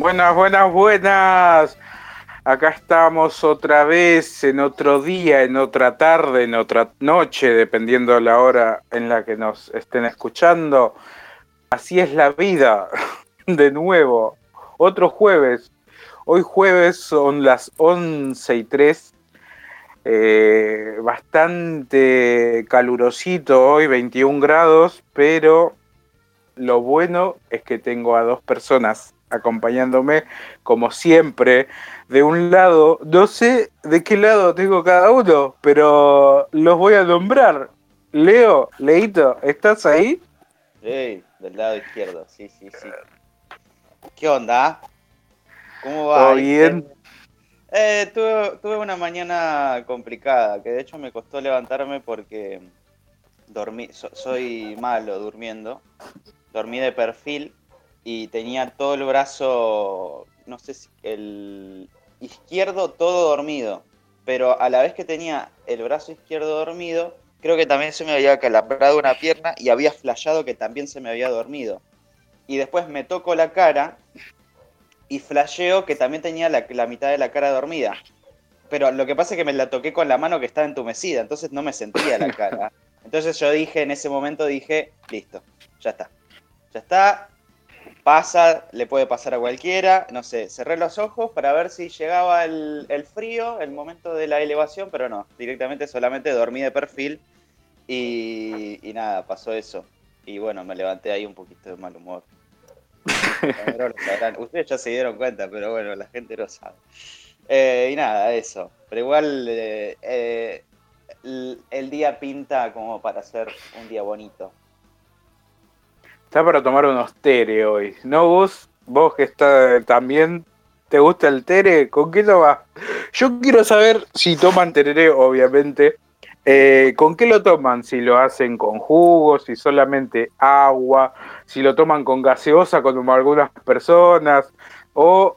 Buenas, buenas, buenas. Acá estamos otra vez en otro día, en otra tarde, en otra noche, dependiendo de la hora en la que nos estén escuchando. Así es la vida. De nuevo, otro jueves. Hoy jueves son las 11:03. Bastante calurosito hoy, 21 grados, pero lo bueno es que tengo a dos personas acompañándome, como siempre, de un lado. No sé de qué lado tengo cada uno, pero los voy a nombrar. Leo, Leito, ¿estás ahí? Del lado izquierdo, sí, sí, sí. ¿Qué onda? ¿Cómo va? ¿Todo bien? Tuve una mañana complicada, que de hecho me costó levantarme porque soy malo durmiendo. Dormí de perfil y tenía todo el brazo, no sé si el izquierdo todo dormido, pero a la vez que tenía el brazo izquierdo dormido, creo que también se me había calambrado una pierna y había flasheado que también se me había dormido. Y después me toco la cara y flasheo que también tenía la mitad de la cara dormida. Pero lo que pasa es que me la toqué con la mano que estaba entumecida, entonces no me sentía la cara. Entonces yo dije, en ese momento dije, listo, ya está. Ya está, pasa, le puede pasar a cualquiera. No sé, cerré los ojos para ver si llegaba el frío, el momento de la elevación, pero no, directamente solamente dormí de perfil y nada, pasó eso. Y bueno, me levanté ahí un poquito de mal humor. Mis compañeros lo sabrán. Ustedes ya se dieron cuenta, pero bueno, la gente no sabe. Y nada, eso. Pero igual el día pinta como para ser un día bonito. Está para tomar unos tere hoy. ¿No vos? Vos que está también te gusta el tere, ¿con qué tomás? Yo quiero saber si toman tereré, obviamente. ¿Con qué lo toman? Si lo hacen con jugo, si solamente agua, si lo toman con gaseosa, como algunas personas, o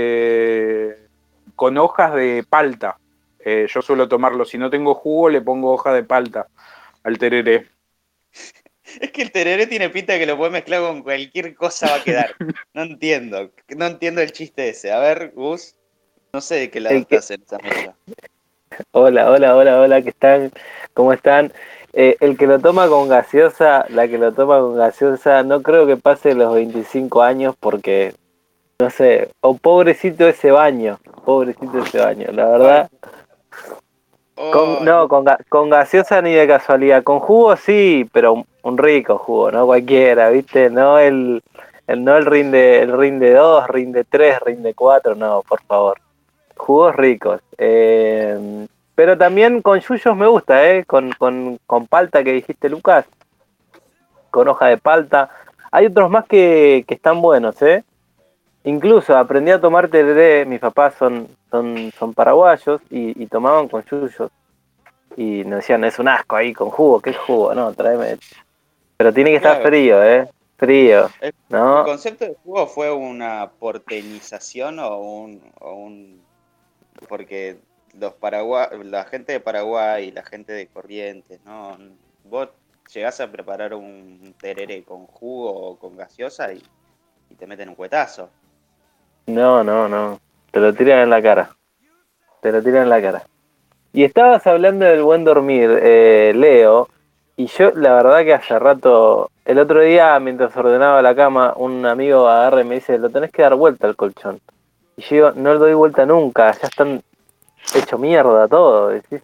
con hojas de palta. Yo suelo tomarlo, si no tengo jugo, le pongo hoja de palta al tereré. Es que el tereré tiene pinta de que lo puedes mezclar con cualquier cosa va a quedar. No entiendo el chiste ese. A ver, Gus, no sé de qué lado El que, estás en esa mesa. hola, hola, hola, hola, ¿qué están? ¿Cómo están? El que lo toma con gaseosa, la que lo toma con gaseosa, no creo que pase los 25 años porque, no sé, o pobrecito ese baño, la Ay, verdad. ay, No, con gaseosa ni de casualidad, con jugo sí, pero un rico jugo, no cualquiera, ¿viste? No el rinde 2, rinde 3, rinde 4, no, por favor. Jugos ricos. Pero también con yuyos me gusta, ¿eh? Con palta que dijiste, Lucas, con hoja de palta. Hay otros más que están buenos, ¿eh? Incluso aprendí a tomar tereré, mis papás son paraguayos y tomaban con yuyos. Y nos decían, es un asco ahí con jugo, ¿qué jugo? No, tráeme. Pero tiene que estar claro. frío, ¿eh? Frío, El, el ¿no? concepto de jugo fue una porteñización o un porque la gente de Paraguay y la gente de Corrientes, ¿no? Vos llegás a preparar un tereré con jugo o con gaseosa y te meten un cuetazo. No, no, no. Te lo tiran en la cara. Te lo tiran en la cara. Y estabas hablando del buen dormir, Leo, y yo la verdad que hace rato, el otro día mientras ordenaba la cama, un amigo agarra y me dice, lo tenés que dar vuelta al colchón. Y yo digo, no lo doy vuelta nunca, ya están hecho mierda todo. Decís,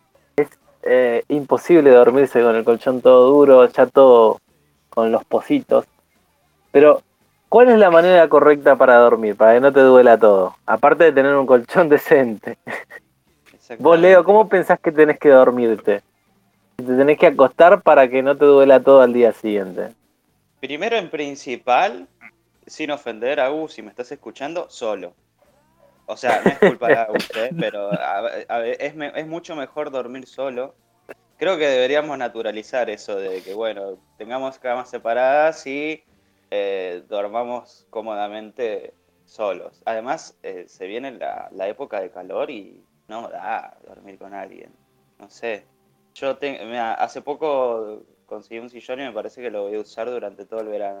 imposible dormirse con el colchón todo duro, ya todo con los pocitos. Pero, ¿cuál es la manera correcta para dormir, para que no te duela todo? Aparte de tener un colchón decente. Vos, Leo, Exactamente. ¿cómo pensás que tenés que dormirte? Te tenés que acostar para que no te duela todo al día siguiente. Primero en principal, sin ofender a Gus, si me estás escuchando, solo. O sea, no es culpa de Agus, pero es mucho mejor dormir solo. Creo que deberíamos naturalizar eso de que, bueno, tengamos camas separadas y dormamos cómodamente solos. Además, se viene la época de calor y no da dormir con alguien. No sé. Mira, hace poco conseguí un sillón y me parece que lo voy a usar durante todo el verano.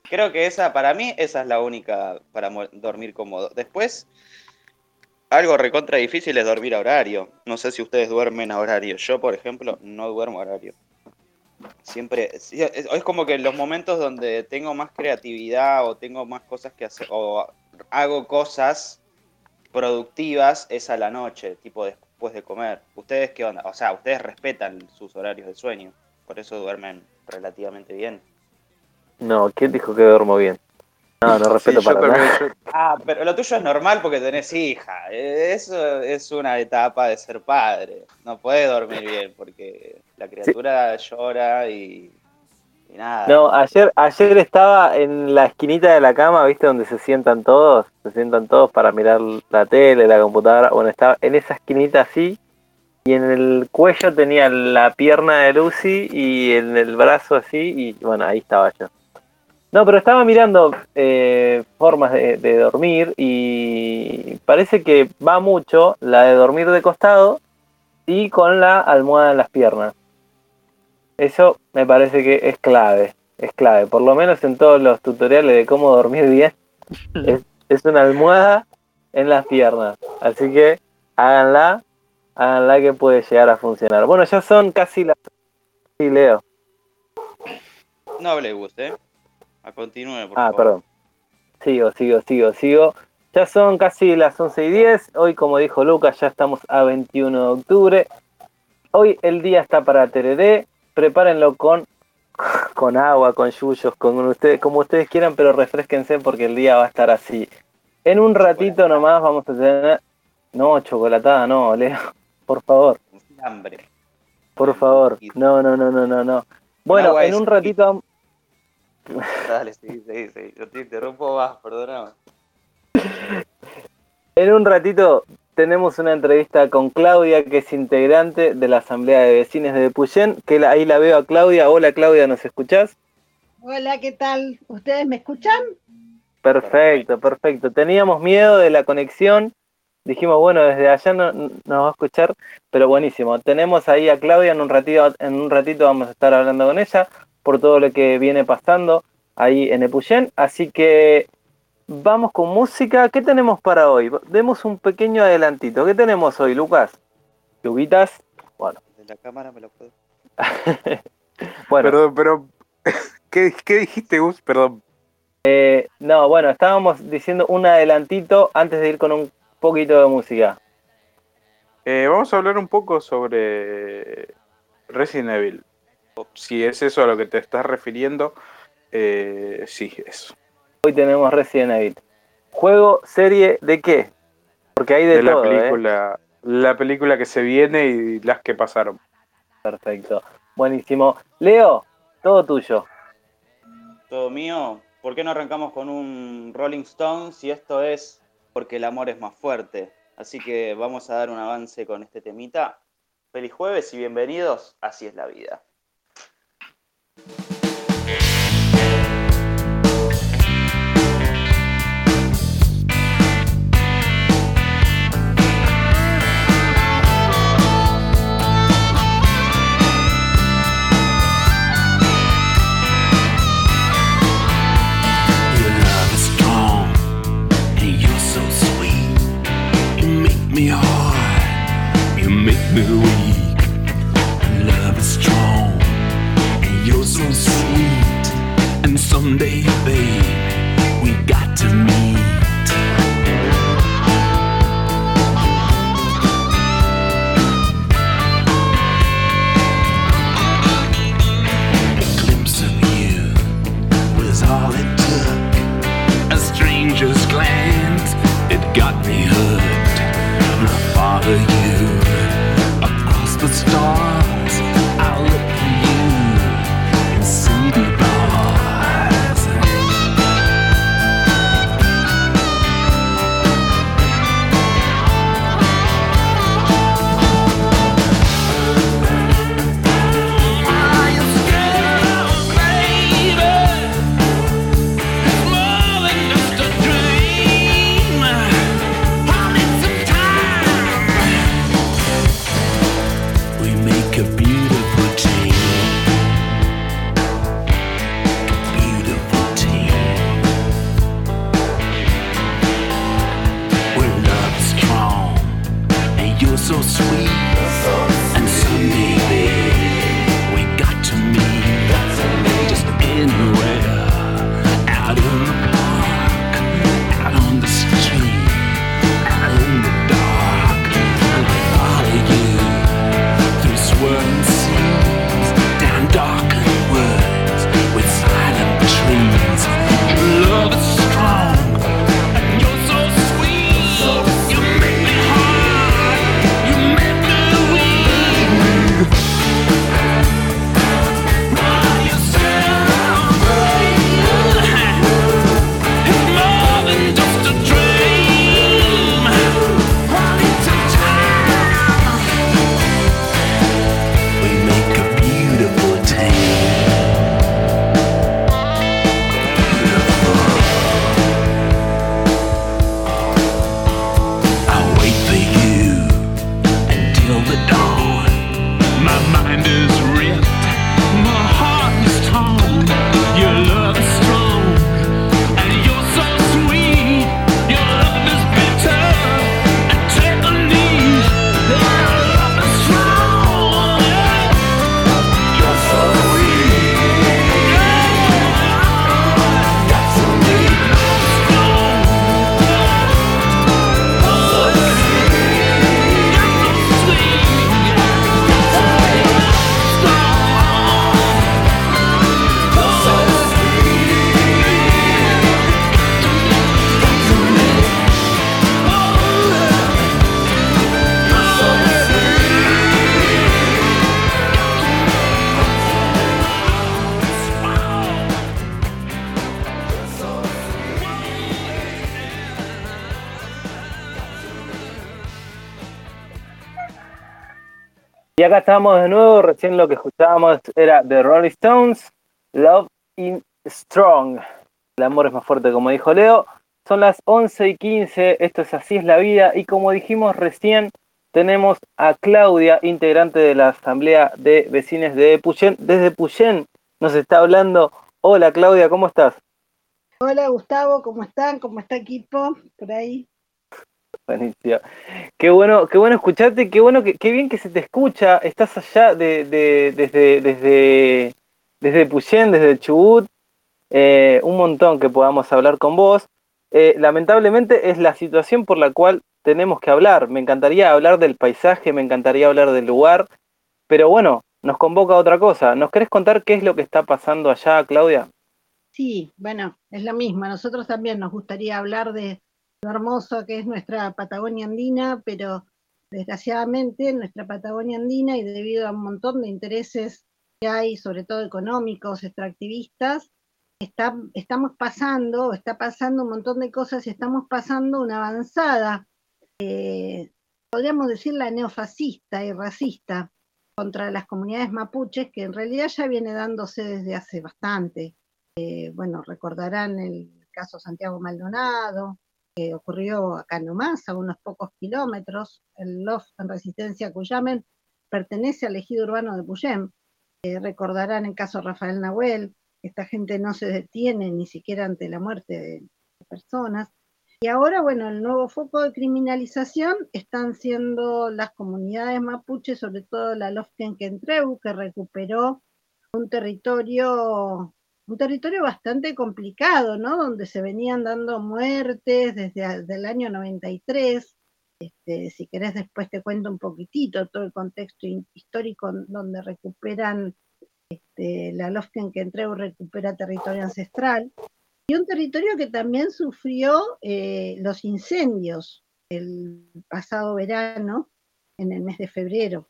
Creo que para mí, esa es la única para dormir cómodo. Después, algo recontra difícil es dormir a horario. No sé si ustedes duermen a horario. Yo, por ejemplo, no duermo a horario. Siempre, es como que en los momentos donde tengo más creatividad o tengo más cosas que hacer, o hago cosas productivas, es a la noche, tipo después de comer. ¿Ustedes qué onda? O sea, ustedes respetan sus horarios de sueño, por eso duermen relativamente bien. No, ¿quién dijo que duermo bien? No respeto Sí, yo para también. nada. Pero lo tuyo es normal porque tenés hija. Eso es una etapa de ser padre. No puedes dormir bien porque la criatura llora y nada. No, ayer estaba en la esquinita de la cama, ¿viste? Donde se sientan todos para mirar la tele, la computadora. Bueno, estaba en esa esquinita así, y en el cuello tenía la pierna de Lucy y en el brazo así, y bueno, ahí estaba yo. No, pero estaba mirando formas de dormir y parece que va mucho la de dormir de costado y con la almohada en las piernas. Eso me parece que es clave, por lo menos en todos los tutoriales de cómo dormir bien, es una almohada en las piernas, así que háganla que puede llegar a funcionar. Bueno, ya son casi las... Sí, Leo. No hable usted. Continúe, por favor. Perdón. Sigo. Ya son casi las 11:10, hoy como dijo Lucas ya estamos a 21 de octubre, hoy el día está para tereré, prepárenlo con agua, con yuyos, con ustedes, como ustedes quieran, pero refresquense porque el día va a estar así. En un ratito nomás vamos a tener... No, chocolatada, no, Leo, por favor. Hambre. Por favor, no. Bueno, en un ratito... Dale, sí. Yo te interrumpo más, perdóname. En un ratito tenemos una entrevista con Claudia, que es integrante de la Asamblea de Vecinos de Epuyén, que ahí la veo a Claudia. Hola Claudia, ¿nos escuchás? Hola, ¿qué tal? ¿Ustedes me escuchan? Perfecto. Teníamos miedo de la conexión, dijimos, bueno, desde allá no nos va a escuchar, pero buenísimo. Tenemos ahí a Claudia, en un ratito vamos a estar hablando con ella por todo lo que viene pasando ahí en Epuyén, así que vamos con música. ¿Qué tenemos para hoy? Demos un pequeño adelantito. ¿Qué tenemos hoy, Lucas? Luguitas. Bueno. De la cámara me lo puedo. Bueno. Perdón, pero ¿qué dijiste, Gus? Perdón. No, bueno, estábamos diciendo un adelantito antes de ir con un poquito de música. Vamos a hablar un poco sobre Resident Evil. Si es eso a lo que te estás refiriendo, sí, eso. Hoy tenemos Resident Evil. ¿Juego, serie de qué? Porque hay de todo, la película que se viene y las que pasaron. Perfecto. Buenísimo. Leo, todo tuyo. Todo mío. ¿Por qué no arrancamos con un Rolling Stone si esto es Porque el amor es más fuerte? Así que vamos a dar un avance con este temita. Feliz jueves y bienvenidos. Así es la vida. Me hard, you make me weak. Love is strong, and you're so sweet. And someday, babe, we got to meet. A glimpse of you was all it took. A stranger's glance, it got me hooked. Follow you across the stars. I'll look for you in city bars. Y acá estamos de nuevo, recién lo que escuchábamos era The Rolling Stones, Love is Strong. El amor es más fuerte, como dijo Leo. Son las 11:15, esto es Así es la vida, y como dijimos recién, tenemos a Claudia, integrante de la Asamblea de Vecinos de Puyén. Desde Puyén nos está hablando. Hola Claudia, ¿cómo estás? Hola Gustavo, ¿cómo están? ¿Cómo está equipo? Por ahí. Buenísimo. Qué bueno escucharte, qué bien que se te escucha. Estás allá desde Puyén, desde Chubut. Un montón que podamos hablar con vos. Lamentablemente es la situación por la cual tenemos que hablar. Me encantaría hablar del paisaje, me encantaría hablar del lugar, pero bueno, nos convoca otra cosa. ¿Nos querés contar qué es lo que está pasando allá, Claudia? Sí, bueno, es lo mismo. A nosotros también nos gustaría hablar de lo hermoso que es nuestra Patagonia andina, pero desgraciadamente nuestra Patagonia andina, y debido a un montón de intereses que hay, sobre todo económicos, extractivistas, está pasando un montón de cosas y estamos pasando una avanzada, podríamos decir la neofascista y racista contra las comunidades mapuches, que en realidad ya viene dándose desde hace bastante. Bueno, recordarán el caso Santiago Maldonado, que ocurrió acá nomás, a unos pocos kilómetros. El LOF en Resistencia Cuyamen pertenece al ejido urbano de Puyén. Recordarán el caso Rafael Nahuel. Esta gente no se detiene ni siquiera ante la muerte de personas. Y ahora, bueno, el nuevo foco de criminalización están siendo las comunidades mapuches, sobre todo la Lofkenkentreu, que recuperó un territorio bastante complicado, ¿no? Donde se venían dando muertes desde el año 93. Si querés después te cuento un poquitito todo el contexto histórico donde recuperan, la Lofkenkentreu recupera territorio ancestral. Y un territorio que también sufrió los incendios el pasado verano, en el mes de febrero.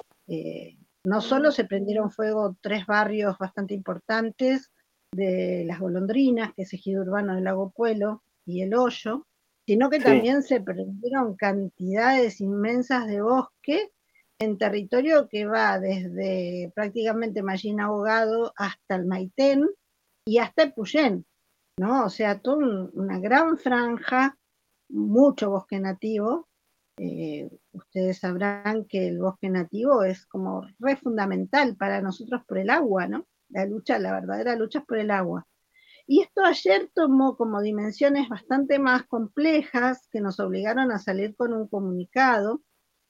No solo se prendieron fuego 3 barrios bastante importantes de Las Golondrinas, que es ejido urbano del Lago Puelo, y El Hoyo, sino que Sí. también se prendieron cantidades inmensas de bosque en territorio que va desde prácticamente Mallín Abogado hasta el Maitén y hasta Puyén, ¿no? O sea, toda una gran franja, mucho bosque nativo. Ustedes sabrán que el bosque nativo es como re fundamental para nosotros por el agua, ¿no? La verdadera lucha es por el agua. Y esto ayer tomó como dimensiones bastante más complejas que nos obligaron a salir con un comunicado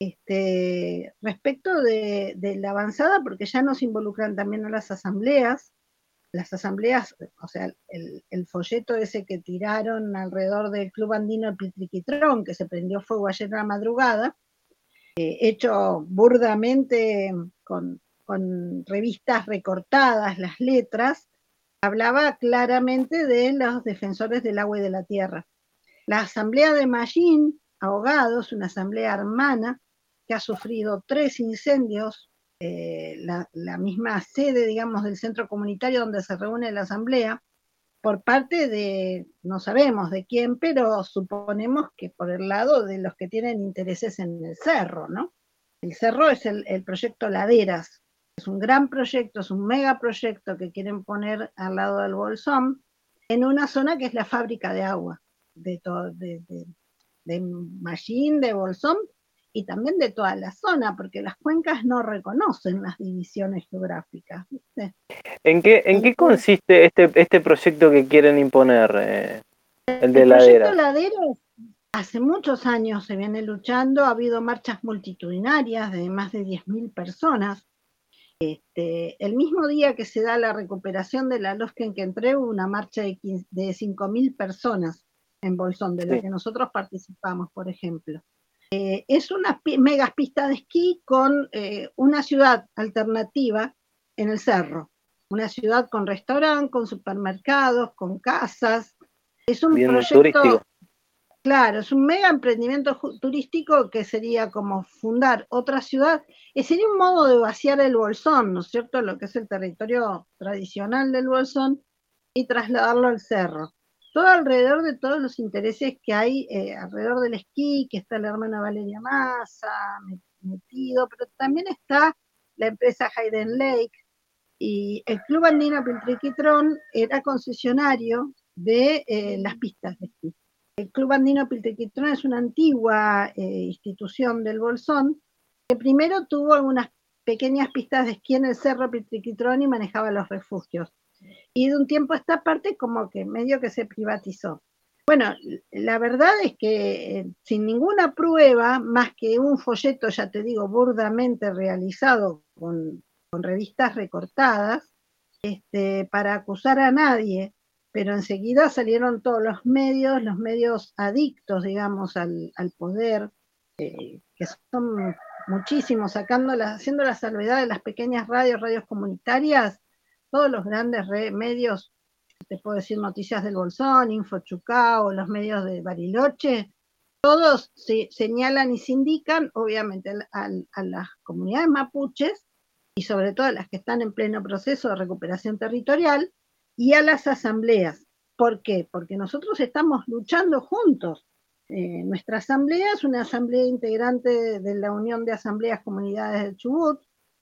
respecto de la avanzada, porque ya nos involucran también a las asambleas, o sea, el folleto ese que tiraron alrededor del Club Andino El Pitriquitrón, que se prendió fuego ayer a la madrugada, hecho burdamente con revistas recortadas, las letras, hablaba claramente de los defensores del agua y de la tierra. La asamblea de Mallín, Ahogados, una asamblea hermana, que ha sufrido 3 incendios, la misma sede, digamos, del centro comunitario donde se reúne la asamblea, por parte de, no sabemos de quién, pero suponemos que por el lado de los que tienen intereses en el cerro, ¿no? El cerro es el proyecto Laderas, es un gran proyecto, es un megaproyecto que quieren poner al lado del Bolsón, en una zona que es la fábrica de agua de Mallín, de Bolsón, y también de toda la zona, porque las cuencas no reconocen las divisiones geográficas, ¿viste? ¿En qué consiste este proyecto que quieren imponer, el de El proyecto laderas? Laderas hace muchos años se viene luchando, ha habido marchas multitudinarias de más de 10.000 personas. El mismo día que se da la recuperación de la Lofkenkentreu, hubo una marcha de 5.000 personas en Bolsón, de la que nosotros participamos, por ejemplo. Es una mega pista de esquí con una ciudad alternativa en el cerro. Una ciudad con restaurante, con supermercados, con casas. Es un Bien proyecto turístico. Claro, es un mega emprendimiento turístico que sería como fundar otra ciudad, y sería un modo de vaciar el Bolsón, ¿no es cierto?, lo que es el territorio tradicional del Bolsón, y trasladarlo al cerro. Todo alrededor de todos los intereses que hay alrededor del esquí, que está la hermana Valeria Massa, metido, pero también está la empresa Hayden Lake, y el Club Andino Piltriquitrón era concesionario de las pistas de esquí. El Club Andino Piltriquitrón es una antigua institución del Bolsón, que primero tuvo algunas pequeñas pistas de esquí en el Cerro Piltriquitrón y manejaba los refugios. Y de un tiempo a esta parte como que medio que se privatizó. Bueno, la verdad es que sin ninguna prueba, más que un folleto, ya te digo, burdamente realizado con revistas recortadas, para acusar a nadie, pero enseguida salieron todos los medios adictos, digamos, al poder, que son muchísimos, haciendo la salvedad de las pequeñas radios comunitarias, todos los grandes medios, te puedo decir Noticias del Bolsón, Info Chucao, los medios de Bariloche, todos señalan y se indican, obviamente, a las comunidades mapuches, y sobre todo a las que están en pleno proceso de recuperación territorial, y a las asambleas. ¿Por qué? Porque nosotros estamos luchando juntos. Nuestra asamblea es una asamblea integrante de la Unión de Asambleas Comunidades del Chubut,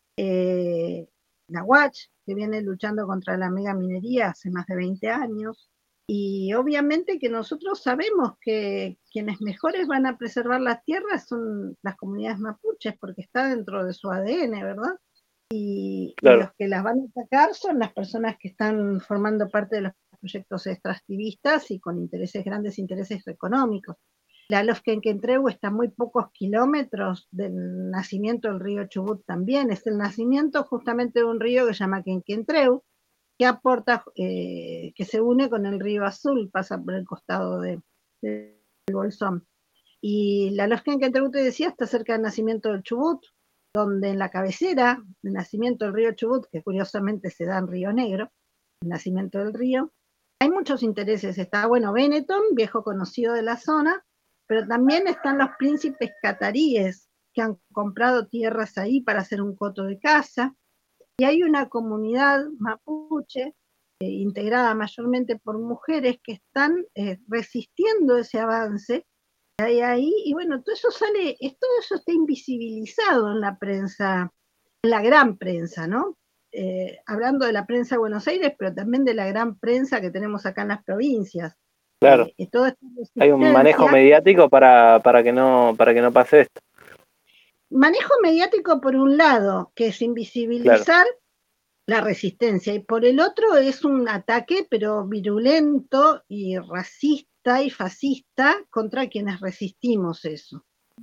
la UACH, que viene luchando contra la megaminería hace más de 20 años, y obviamente que nosotros sabemos que quienes mejores van a preservar las tierras son las comunidades mapuches, porque está dentro de su ADN, ¿verdad? Y los que las van a atacar son las personas que están formando parte de los proyectos extractivistas y con grandes intereses económicos. La Lofkenkentreu está a muy pocos kilómetros del nacimiento del río Chubut también. Es el nacimiento justamente de un río que se llama Kenkentreu, que aporta, que se une con el río Azul, pasa por el costado del Bolsón. Y la Lofkenkentreu, te decía, está cerca del nacimiento del Chubut, donde en la cabecera del nacimiento del río Chubut, que curiosamente se da en Río Negro, el nacimiento del río, hay muchos intereses. Está, bueno, Benetton, viejo conocido de la zona, pero también están los príncipes cataríes que han comprado tierras ahí para hacer un coto de caza, y hay una comunidad mapuche integrada mayormente por mujeres que están resistiendo ese avance que hay ahí, y bueno, todo eso está invisibilizado en la prensa, en la gran prensa, ¿no? Hablando de la prensa de Buenos Aires, pero también de la gran prensa que tenemos acá en las provincias. Claro. Hay un manejo mediático para que no pase esto. Manejo mediático por un lado, que es invisibilizar la resistencia, y por el otro es un ataque, pero virulento y racista y fascista contra quienes resistimos eso.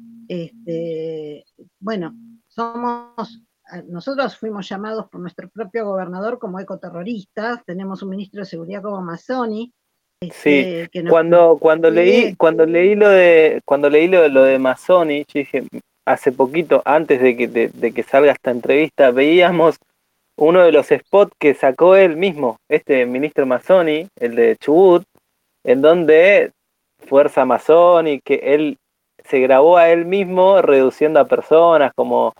Bueno, nosotros fuimos llamados por nuestro propio gobernador como ecoterroristas, tenemos un ministro de seguridad como Mazzoni. Sí, cuando leí lo de Mazzoni, yo dije, hace poquito, antes de que salga esta entrevista, veíamos uno de los spots que sacó él mismo, este ministro Mazzoni, el de Chubut, en donde Fuerza Mazzoni, que él se grabó a él mismo reduciendo a personas, como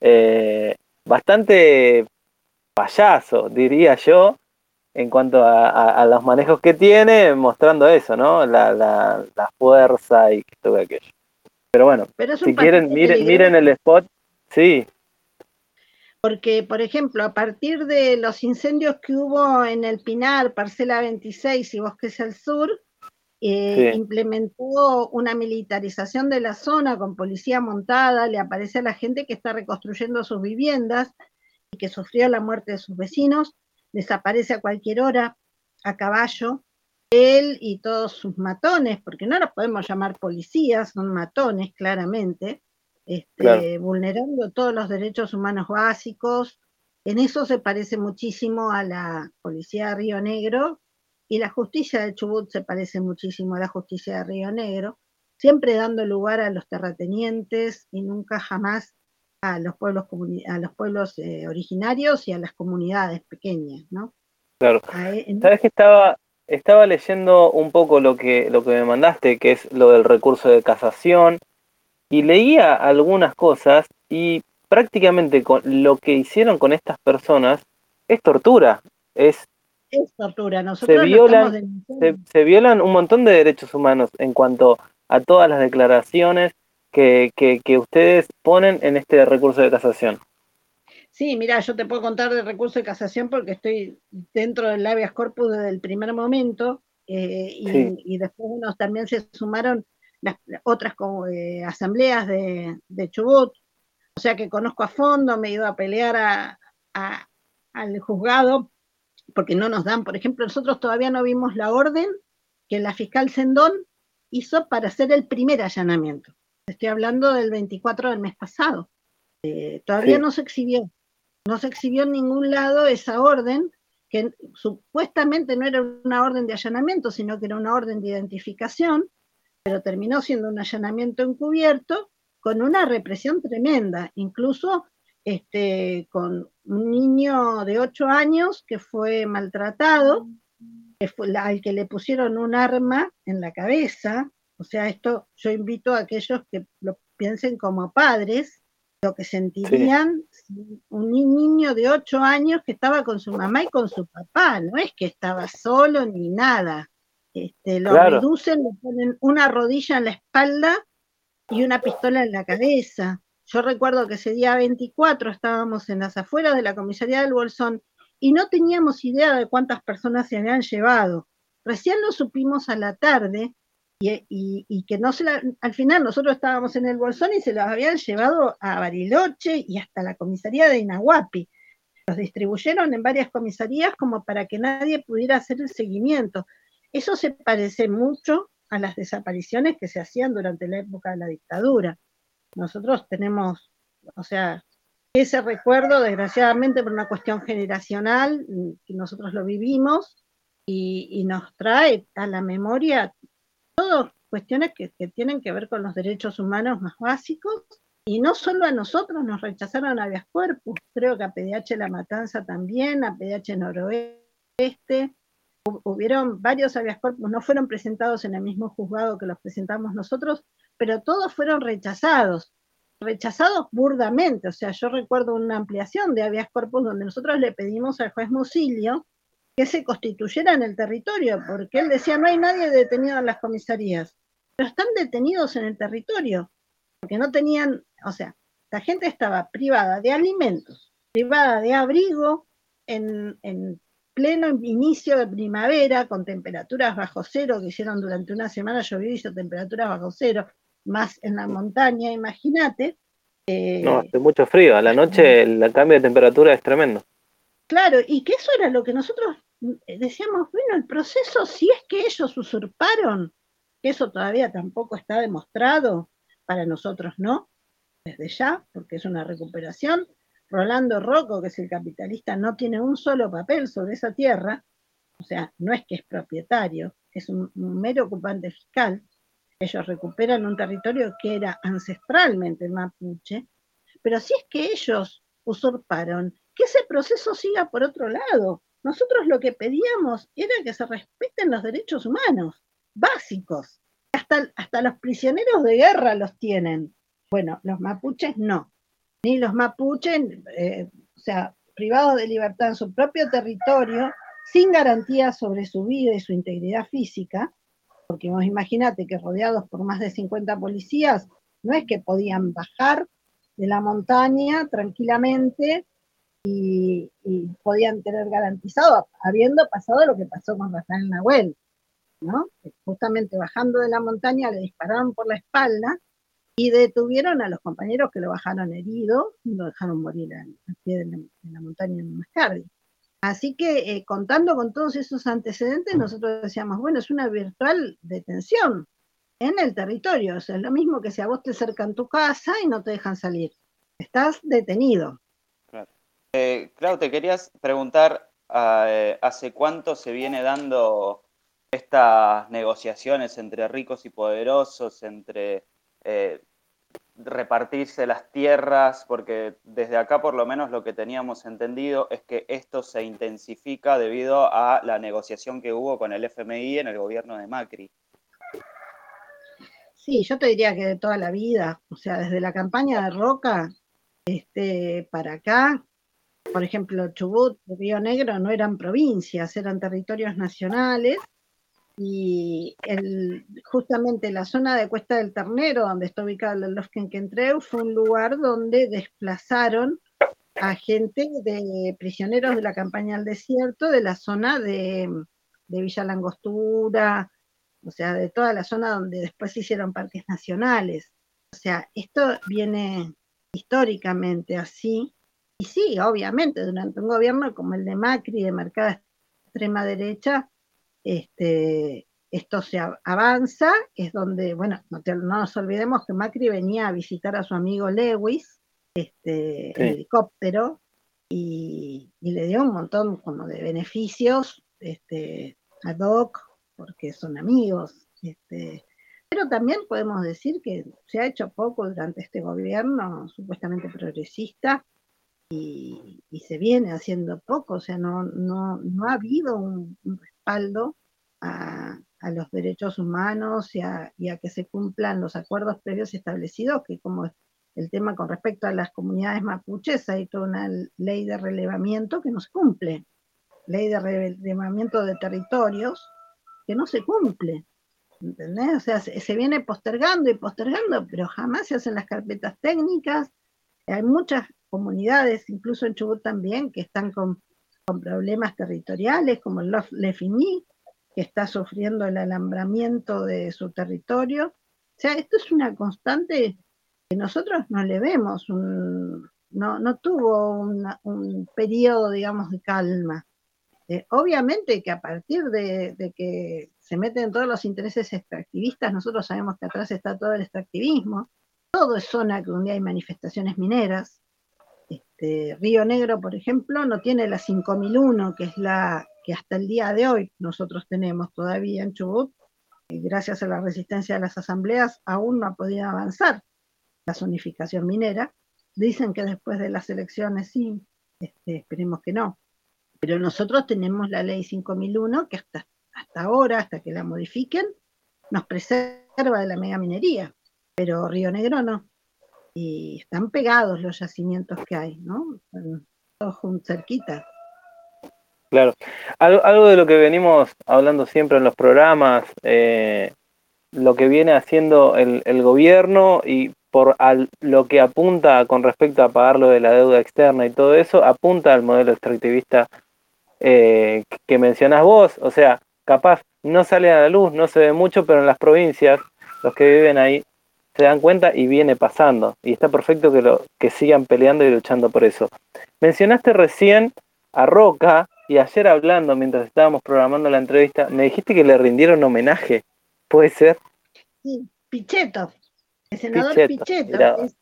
bastante payaso, diría yo, en cuanto a los manejos que tiene, mostrando eso, ¿no? La fuerza y todo aquello. Pero bueno, si quieren, miren el spot, sí. Porque, por ejemplo, a partir de los incendios que hubo en el Pinar, Parcela 26 y Bosques al Sur, implementó una militarización de la zona con policía montada, le aparece a la gente que está reconstruyendo sus viviendas y que sufrió la muerte de sus vecinos, desaparece a cualquier hora a caballo, él y todos sus matones, porque no los podemos llamar policías, son matones claramente, vulnerando todos los derechos humanos básicos. En eso se parece muchísimo a la policía de Río Negro, y la justicia de Chubut se parece muchísimo a la justicia de Río Negro, siempre dando lugar a los terratenientes y nunca jamás a los pueblos originarios y a las comunidades pequeñas, ¿no? Claro. ¿Sabes que estaba leyendo un poco lo que me mandaste, que es lo del recurso de casación, y leía algunas cosas, y prácticamente lo que hicieron con estas personas es tortura, es tortura. Nosotros se violan un montón de derechos humanos en cuanto a todas las declaraciones que ustedes ponen en este recurso de casación. Sí, mira, yo te puedo contar del recurso de casación porque estoy dentro del habeas corpus desde el primer momento, Sí. y después también se sumaron las otras asambleas de Chubut, o sea que conozco a fondo, me he ido a pelear al juzgado porque no nos dan, por ejemplo, nosotros todavía no vimos la orden que la fiscal Sendón hizo para hacer el primer allanamiento. Estoy hablando del 24 del mes pasado. Todavía Sí. no se exhibió. No se exhibió en ningún lado esa orden, que supuestamente no era una orden de allanamiento, sino que era una orden de identificación, pero terminó siendo un allanamiento encubierto con una represión tremenda, incluso con un niño de 8 años que fue maltratado, al que le pusieron un arma en la cabeza. O sea, esto yo invito a aquellos que lo piensen como padres, lo que sentirían un niño de 8 años que estaba con su mamá y con su papá, no es que estaba solo ni nada. Lo Claro. reducen, le ponen una rodilla en la espalda y una pistola en la cabeza. Yo recuerdo que ese día 24 estábamos en las afueras de la comisaría del Bolsón y no teníamos idea de cuántas personas se habían llevado. Recién lo supimos a la tarde y que no al final nosotros estábamos en el Bolsón y se los habían llevado a Bariloche y hasta la comisaría de Inahuapi. Los distribuyeron en varias comisarías como para que nadie pudiera hacer el seguimiento. Eso se parece mucho a las desapariciones que se hacían durante la época de la dictadura. Nosotros tenemos, o sea, ese recuerdo, desgraciadamente por una cuestión generacional, que nosotros lo vivimos y nos trae a la memoria todas cuestiones que tienen que ver con los derechos humanos más básicos, y no solo a nosotros nos rechazaron habeas corpus, creo que a PDH La Matanza también, a PDH Noroeste, hubieron varios habeas corpus, no fueron presentados en el mismo juzgado que los presentamos nosotros, pero todos fueron rechazados burdamente. O sea, yo recuerdo una ampliación de habeas corpus donde nosotros le pedimos al juez Musilio que se constituyera en el territorio, porque él decía, no hay nadie detenido en las comisarías, pero están detenidos en el territorio, porque no tenían, o sea, la gente estaba privada de alimentos, privada de abrigo, en pleno inicio de primavera, con temperaturas bajo cero, que hicieron durante una semana, llovió y hizo temperaturas bajo cero, más en la montaña, imagínate. No, hace mucho frío, a la noche el cambio de temperatura es tremendo. Claro, y que eso era lo que nosotros decíamos, bueno, el proceso, si es que ellos usurparon, que eso todavía tampoco está demostrado, para nosotros no, desde ya, porque es una recuperación. Rolando Rocco, que es el capitalista, no tiene un solo papel sobre esa tierra, o sea, no es que es propietario, es un mero ocupante fiscal. Ellos recuperan un territorio que era ancestralmente mapuche, pero si es que ellos usurparon, que ese proceso siga por otro lado. Nosotros lo que pedíamos era que se respeten los derechos humanos básicos. Hasta los prisioneros de guerra los tienen. Bueno, los mapuches no. Ni los mapuches, o sea, privados de libertad en su propio territorio, sin garantías sobre su vida y su integridad física, porque vos imagínate que rodeados por más de 50 policías, no es que podían bajar de la montaña tranquilamente y podían tener garantizado, habiendo pasado lo que pasó con Rafael Nahuel, ¿no? Justamente bajando de la montaña le dispararon por la espalda y detuvieron a los compañeros que lo bajaron herido y lo dejaron morir al pie de la montaña en Mascardi. Así que contando con todos esos antecedentes, nosotros decíamos, bueno, es una virtual detención en el territorio, o sea, es lo mismo que si a vos te cercan tu casa y no te dejan salir, estás detenido. Claro. Clau, te querías preguntar, ¿hace cuánto se viene dando estas negociaciones entre ricos y poderosos, entre repartirse las tierras? Porque desde acá por lo menos lo que teníamos entendido es que esto se intensifica debido a la negociación que hubo con el FMI en el gobierno de Macri. Sí, yo te diría que de toda la vida, o sea, desde la campaña de Roca para acá, por ejemplo, Chubut y Río Negro no eran provincias, eran territorios nacionales, Y justamente la zona de Cuesta del Ternero, donde está ubicado el Lofkenkentreu, fue un lugar donde desplazaron a gente de prisioneros de la campaña al desierto de la zona de Villa Langostura, o sea, de toda la zona donde después se hicieron parques nacionales. O sea, esto viene históricamente así. Y sí, obviamente, durante un gobierno como el de Macri, de marcada extrema derecha, esto se avanza, es donde, bueno, no nos olvidemos que Macri venía a visitar a su amigo Lewis, en helicóptero, y le dio un montón como de beneficios ad hoc, porque son amigos. Pero también podemos decir que se ha hecho poco durante este gobierno supuestamente progresista, y se viene haciendo poco, o sea, no ha habido un respaldo a los derechos humanos y a que se cumplan los acuerdos previos establecidos, que como el tema con respecto a las comunidades mapuches, hay toda una ley de relevamiento que no se cumple, ley de relevamiento de territorios que no se cumple, ¿entendés? O sea, se viene postergando y postergando, pero jamás se hacen las carpetas técnicas. Hay muchas comunidades, incluso en Chubut también, que están con problemas territoriales, como el Lefini, que está sufriendo el alambramiento de su territorio. O sea, esto es una constante que nosotros no le vemos, no tuvo un periodo, digamos, de calma. Obviamente que a partir de que se meten todos los intereses extractivistas, nosotros sabemos que atrás está todo el extractivismo, todo es zona donde hay manifestaciones mineras. Río Negro, por ejemplo, no tiene la 5001, que es la que hasta el día de hoy nosotros tenemos todavía en Chubut, y gracias a la resistencia de las asambleas aún no ha podido avanzar la zonificación minera. Dicen que después de las elecciones sí, esperemos que no. Pero nosotros tenemos la ley 5001 que hasta ahora, hasta que la modifiquen, nos preserva de la megaminería, pero Río Negro no. Y están pegados los yacimientos que hay, ¿no? Todos cerquita. Claro. Algo de lo que venimos hablando siempre en los programas, lo que viene haciendo el gobierno y lo que apunta con respecto a pagar lo de la deuda externa y todo eso, apunta al modelo extractivista que mencionás vos. O sea, capaz no sale a la luz, no se ve mucho, pero en las provincias, los que viven ahí se dan cuenta y viene pasando. Y está perfecto que sigan peleando y luchando por eso. Mencionaste recién a Roca, y ayer hablando, mientras estábamos programando la entrevista, me dijiste que le rindieron homenaje. ¿Puede ser? Sí, Pichetto. El senador Pichetto.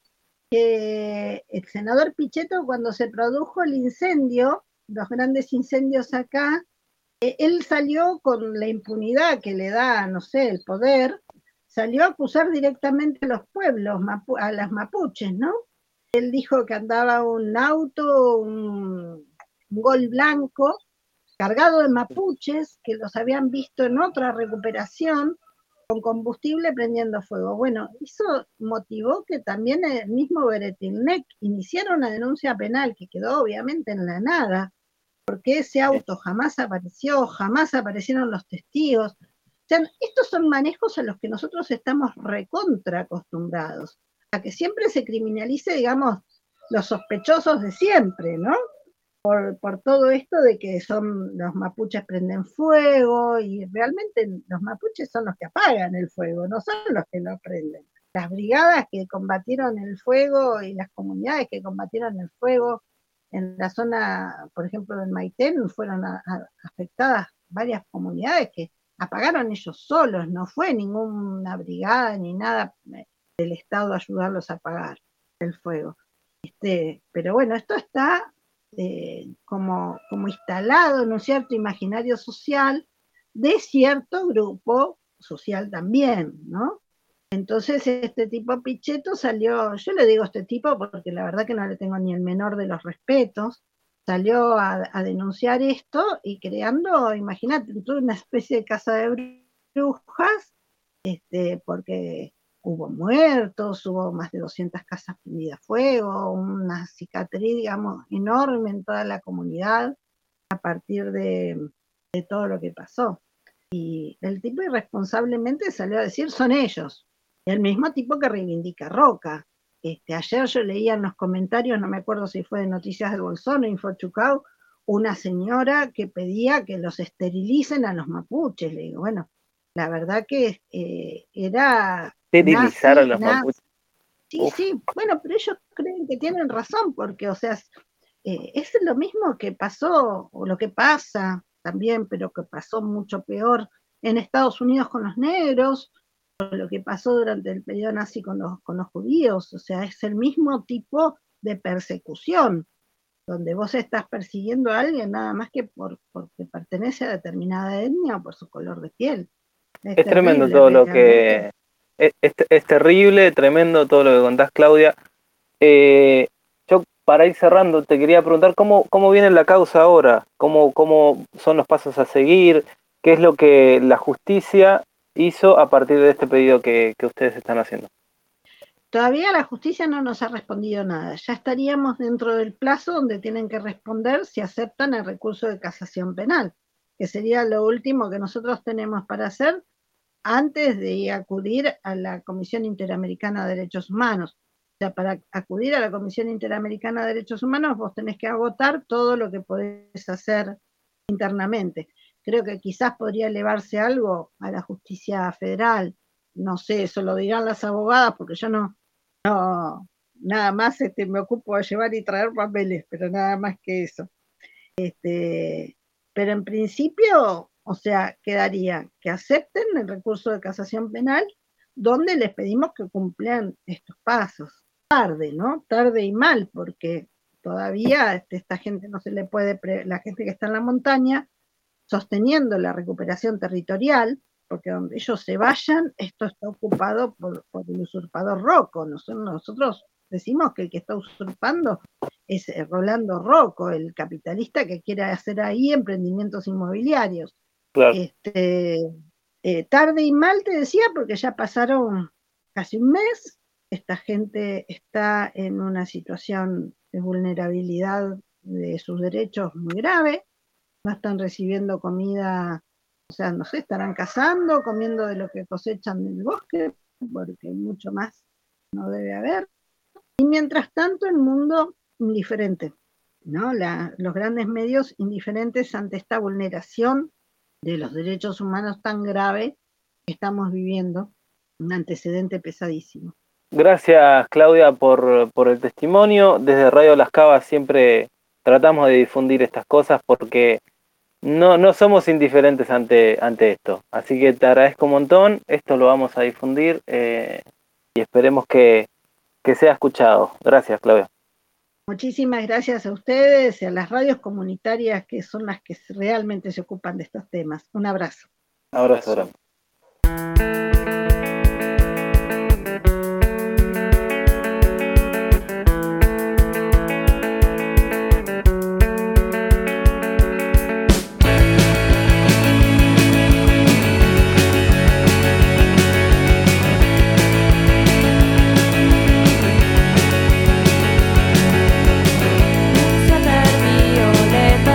El senador Pichetto, cuando se produjo el incendio, los grandes incendios acá, él salió con la impunidad que le da, no sé, el poder, salió a acusar directamente a los pueblos, a las mapuches, ¿no? Él dijo que andaba un auto, un Gol blanco, cargado de mapuches, que los habían visto en otra recuperación, con combustible prendiendo fuego. Bueno, eso motivó que también el mismo Beretilnec iniciara una denuncia penal que quedó obviamente en la nada, porque ese auto jamás apareció, jamás aparecieron los testigos. O sea, estos son manejos a los que nosotros estamos recontra acostumbrados, a que siempre se criminalice, digamos, los sospechosos de siempre, ¿no? Por todo esto de que los mapuches prenden fuego, y realmente los mapuches son los que apagan el fuego, no son los que lo prenden. Las brigadas que combatieron el fuego y las comunidades que combatieron el fuego en la zona, por ejemplo, del Maitén, fueron afectadas varias comunidades que apagaron ellos solos, no fue ninguna brigada ni nada del Estado a ayudarlos a apagar el fuego. Pero bueno, esto está como instalado en un cierto imaginario social de cierto grupo social también, ¿no? Entonces este tipo Pichetto salió, yo le digo este tipo porque la verdad que no le tengo ni el menor de los respetos, salió a denunciar esto y creando, imagínate, toda una especie de casa de brujas, porque hubo muertos, hubo más de 200 casas prendidas a fuego, una cicatriz, digamos, enorme en toda la comunidad a partir de todo lo que pasó. Y el tipo irresponsablemente salió a decir, son ellos. Y el mismo tipo que reivindica Roca. Ayer yo leía en los comentarios, no me acuerdo si fue de Noticias del Bolsón o Infochucau, una señora que pedía que los esterilicen a los mapuches. Le digo, bueno, la verdad que era... Esterilizar a nazi, los mapuches. Sí, Uf. sí, bueno, pero ellos creen que tienen razón, porque, o sea, es lo mismo que pasó, o lo que pasa también, pero que pasó mucho peor en Estados Unidos con los negros, o lo que pasó durante el periodo nazi con los judíos. O sea, es el mismo tipo de persecución, donde vos estás persiguiendo a alguien nada más que porque pertenece a determinada etnia o por su color de piel. Es tremendo terrible, todo lo realmente. que... Es terrible, tremendo todo lo que contás, Claudia. Yo, para ir cerrando, te quería preguntar cómo viene la causa ahora, cómo son los pasos a seguir, qué es lo que la justicia hizo a partir de este pedido que ustedes están haciendo. Todavía la justicia no nos ha respondido nada. Ya estaríamos dentro del plazo donde tienen que responder si aceptan el recurso de casación penal, que sería lo último que nosotros tenemos para hacer antes de acudir a la Comisión Interamericana de Derechos Humanos. O sea, para acudir a la Comisión Interamericana de Derechos Humanos vos tenés que agotar todo lo que podés hacer internamente. Creo que quizás podría elevarse algo a la justicia federal. No sé, eso lo dirán las abogadas, porque yo no nada más me ocupo de llevar y traer papeles, pero nada más que eso. Pero en principio, o sea, quedaría que acepten el recurso de casación penal, donde les pedimos que cumplan estos pasos. Tarde, ¿no? Tarde y mal, porque todavía esta gente no se le puede, la gente que está en la montaña, sosteniendo la recuperación territorial, porque donde ellos se vayan, esto está ocupado por el usurpador Rocco. Nosotros decimos que el que está usurpando es Rolando Rocco, el capitalista que quiere hacer ahí emprendimientos inmobiliarios. Claro. Tarde y mal, te decía, porque ya pasaron casi un mes, esta gente está en una situación de vulnerabilidad de sus derechos muy grave, no están recibiendo comida. O sea, no sé, estarán cazando, comiendo de lo que cosechan del bosque, porque mucho más no debe haber. Y mientras tanto, el mundo indiferente, ¿no? Los grandes medios indiferentes ante esta vulneración de los derechos humanos tan grave que estamos viviendo, un antecedente pesadísimo. Gracias, Claudia, por el testimonio. Desde Radio Las Cavas siempre tratamos de difundir estas cosas porque no somos indiferentes ante esto. Así que te agradezco un montón. Esto lo vamos a difundir y esperemos que sea escuchado. Gracias, Claudia. Muchísimas gracias a ustedes y a las radios comunitarias, que son las que realmente se ocupan de estos temas. Un abrazo. Abrazo grande.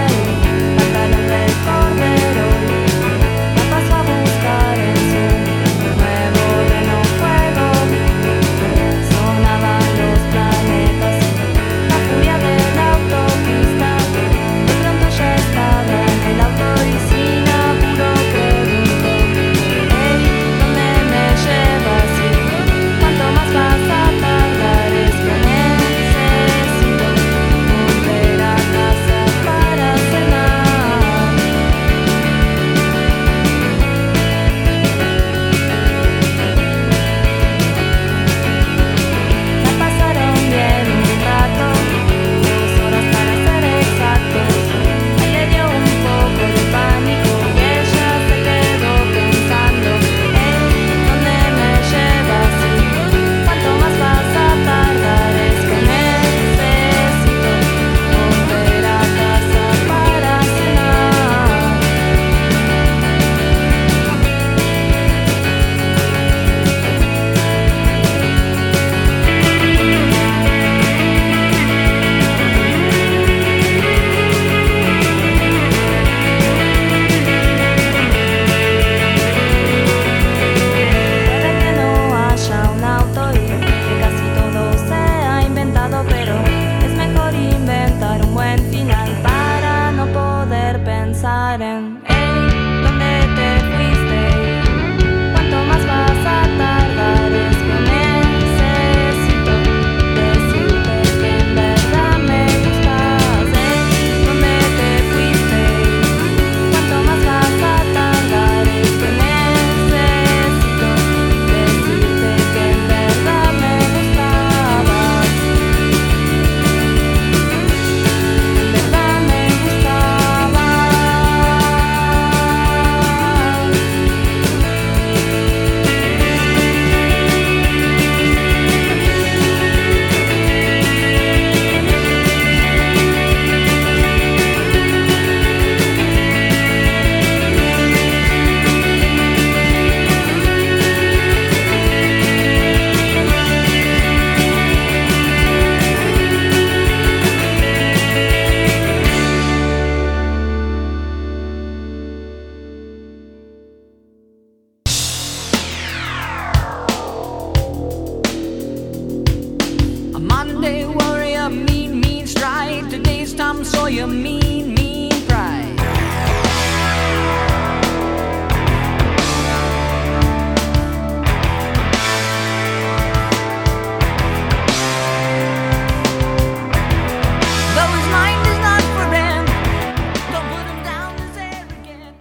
La paso a buscar en su your mean, mean pride. Though his mind is not for rent, don't put him down as arrogant.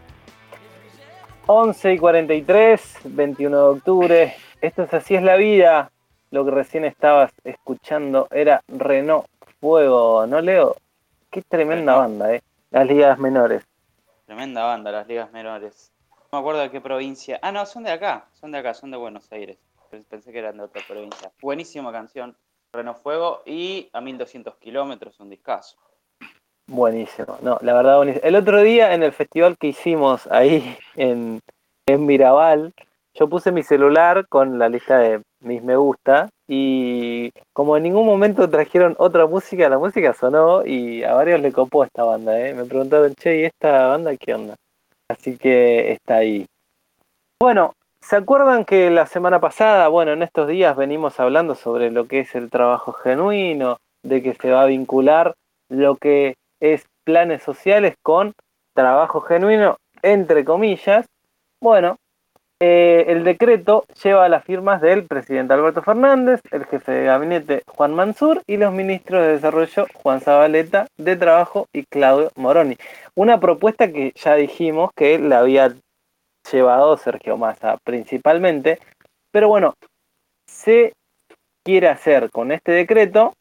11:43, 21 de octubre. Esto es Así es la vida. Lo que recién estabas escuchando era Renault Fuego, ¿no, Leo? Qué tremenda banda, Las ligas menores. Tremenda banda, las ligas menores. No me acuerdo de qué provincia. Ah, no, son de acá, son de Buenos Aires. Pensé que eran de otra provincia. Buenísima canción, Renault Fuego, y a 1200 kilómetros, un discazo. Buenísimo, no, la verdad buenísimo. El otro día en el festival que hicimos ahí en Mirabal, yo puse mi celular con la lista de mis me gusta y como en ningún momento trajeron otra música, la música sonó y a varios le copó esta banda, Me preguntaron, che, ¿y esta banda qué onda? Así que está ahí. Bueno, ¿se acuerdan que la semana pasada, bueno, en estos días venimos hablando sobre lo que es el trabajo genuino, de que se va a vincular lo que es planes sociales con trabajo genuino, entre comillas? Bueno, el decreto lleva las firmas del presidente Alberto Fernández, el jefe de gabinete Juan Mansur y los ministros de Desarrollo Juan Zabaleta, de Trabajo y Claudio Moroni. Una propuesta que ya dijimos que la había llevado Sergio Massa principalmente, pero bueno, se quiere hacer con este decreto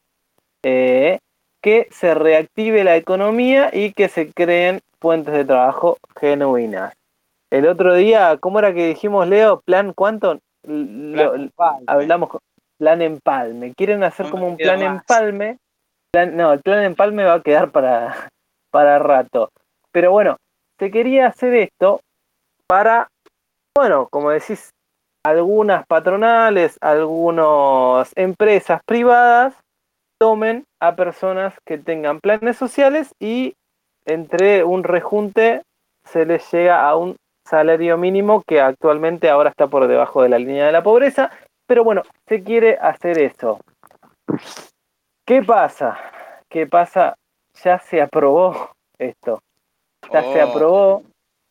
que se reactive la economía y que se creen fuentes de trabajo genuinas. El otro día, ¿cómo era que dijimos, Leo? ¿Plan cuánto? Hablamos con plan empalme. Quieren hacer No como me un pido plan más. empalme. No, el plan empalme va a quedar para rato. Pero bueno, se quería hacer esto para, bueno, como decís, algunas patronales, algunas empresas privadas tomen a personas que tengan planes sociales y entre un rejunte se les llega a un salario mínimo que actualmente ahora está por debajo de la línea de la pobreza, pero bueno, se quiere hacer eso. ¿Qué pasa? ¿Qué pasa? Ya se aprobó esto. Ya se aprobó,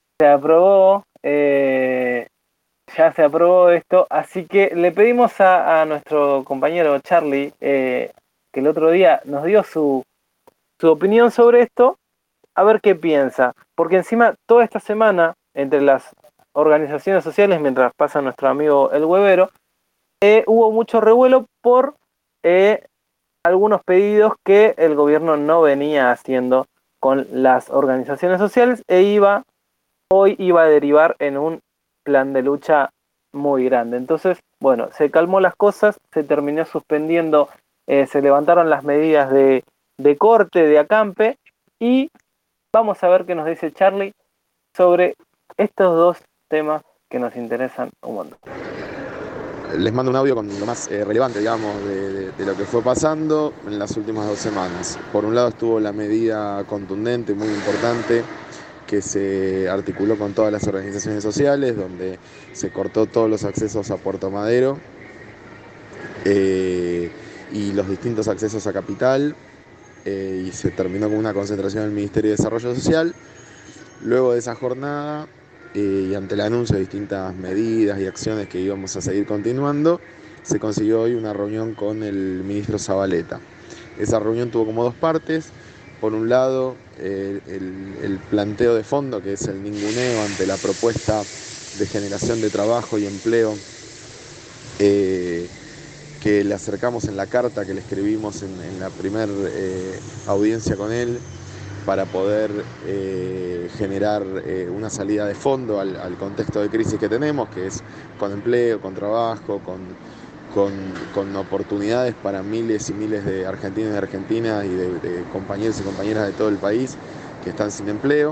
ya se aprobó esto, así que le pedimos a nuestro compañero Charlie, que el otro día nos dio su opinión sobre esto, a ver qué piensa, porque encima toda esta semana, entre las organizaciones sociales, mientras pasa nuestro amigo el Huevero, hubo mucho revuelo por algunos pedidos que el gobierno no venía haciendo con las organizaciones sociales hoy iba a derivar en un plan de lucha muy grande. Entonces, bueno, se calmó las cosas, se terminó suspendiendo, se levantaron las medidas de corte, de acampe, y vamos a ver qué nos dice Charlie sobre estos dos temas que nos interesan un montón. Les mando un audio con lo más relevante, digamos, de lo que fue pasando en las últimas 2 semanas. Por un lado estuvo la medida contundente, muy importante, que se articuló con todas las organizaciones sociales, donde se cortó todos los accesos a Puerto Madero y los distintos accesos a Capital, y se terminó con una concentración en el Ministerio de Desarrollo Social. Luego de esa jornada, y ante el anuncio de distintas medidas y acciones que íbamos a seguir continuando, se consiguió hoy una reunión con el ministro Zabaleta. Esa reunión tuvo como 2 partes. Por un lado, el planteo de fondo, que es el ninguneo ante la propuesta de generación de trabajo y empleo que le acercamos en la carta que le escribimos en la primera audiencia con él, para poder generar una salida de fondo al contexto de crisis que tenemos, que es con empleo, con trabajo, con oportunidades para miles y miles de argentinos y argentinas y de compañeros y compañeras de todo el país que están sin empleo.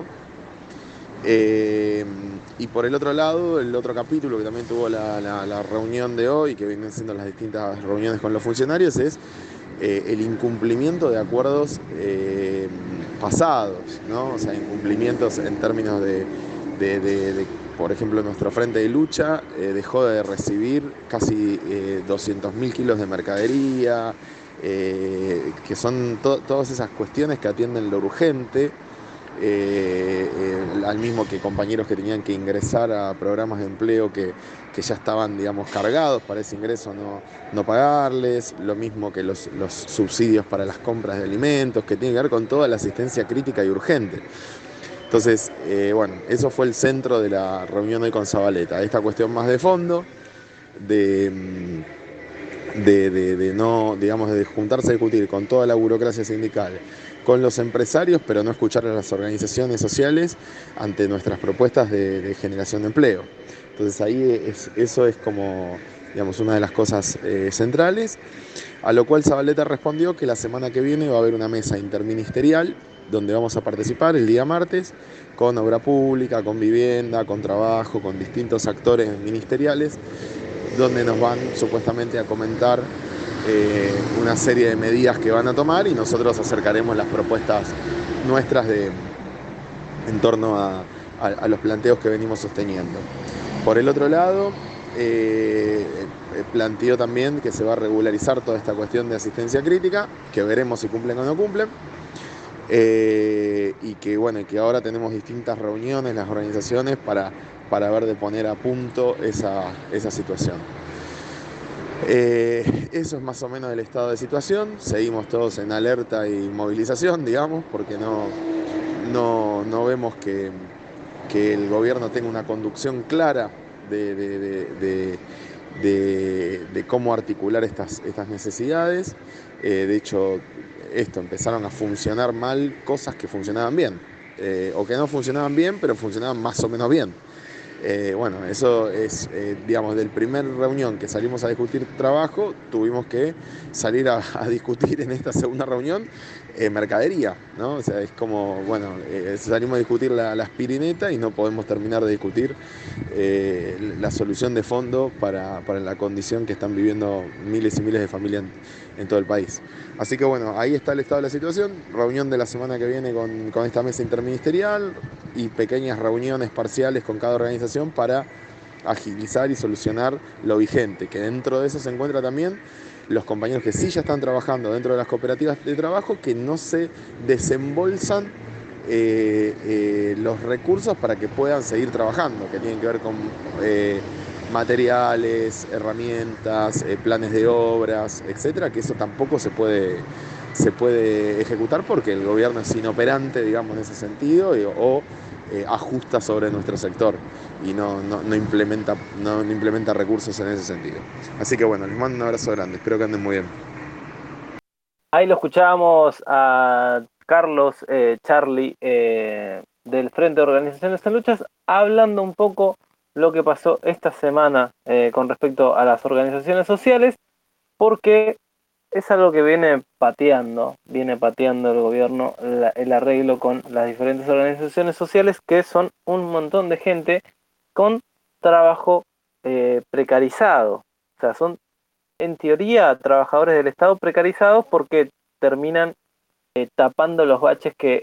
Y por el otro lado, el otro capítulo que también tuvo la reunión de hoy, que vienen siendo las distintas reuniones con los funcionarios, es el incumplimiento de acuerdos pasados, ¿no? O sea, incumplimientos en términos de por ejemplo, nuestro frente de lucha dejó de recibir casi 200.000 kilos de mercadería, que son todas esas cuestiones que atienden lo urgente, al mismo que compañeros que tenían que ingresar a programas de empleo que ya estaban, digamos, cargados para ese ingreso, no pagarles, lo mismo que los subsidios para las compras de alimentos, que tiene que ver con toda la asistencia crítica y urgente. Entonces, bueno, eso fue el centro de la reunión hoy con Zabaleta, esta cuestión más de fondo, de no, digamos, de juntarse a discutir con toda la burocracia sindical, con los empresarios, pero no escuchar a las organizaciones sociales ante nuestras propuestas de generación de empleo. Entonces ahí eso es como, digamos, una de las cosas centrales, a lo cual Zabaleta respondió que la semana que viene va a haber una mesa interministerial donde vamos a participar el día martes con obra pública, con vivienda, con trabajo, con distintos actores ministeriales, donde nos van supuestamente a comentar una serie de medidas que van a tomar y nosotros acercaremos las propuestas nuestras en torno a los planteos que venimos sosteniendo. Por el otro lado, planteó también que se va a regularizar toda esta cuestión de asistencia crítica, que veremos si cumplen o no cumplen, y que bueno, que ahora tenemos distintas reuniones, las organizaciones, para ver de poner a punto esa situación. Eso es más o menos el estado de situación. Seguimos todos en alerta y movilización, digamos, porque no vemos que el gobierno tenga una conducción clara de cómo articular estas necesidades. De hecho, empezaron a funcionar mal cosas que funcionaban bien, o que no funcionaban bien, pero funcionaban más o menos bien. Bueno, eso es, digamos, del primer reunión que salimos a discutir trabajo, tuvimos que salir a discutir en esta segunda reunión mercadería, ¿no? O sea, es como, bueno, salimos a discutir la aspirineta y no podemos terminar de discutir la solución de fondo para la condición que están viviendo miles y miles de familias en todo el país. Así que bueno, ahí está el estado de la situación, reunión de la semana que viene con esta mesa interministerial y pequeñas reuniones parciales con cada organización para agilizar y solucionar lo vigente, que dentro de eso se encuentra también los compañeros que sí ya están trabajando dentro de las cooperativas de trabajo, que no se desembolsan los recursos para que puedan seguir trabajando, que tienen que ver con materiales, herramientas, planes de obras, etcétera, que eso tampoco se puede ejecutar porque el gobierno es inoperante, digamos, en ese sentido, o ajusta sobre nuestro sector y no implementa recursos en ese sentido. Así que bueno, les mando un abrazo grande, espero que anden muy bien. Ahí lo escuchábamos a Carlos Charlie del Frente de Organizaciones en Luchas hablando un poco lo que pasó esta semana con respecto a las organizaciones sociales, porque es algo que viene pateando el gobierno, el arreglo con las diferentes organizaciones sociales, que son un montón de gente con trabajo precarizado. O sea, son en teoría trabajadores del Estado precarizados porque terminan tapando los baches que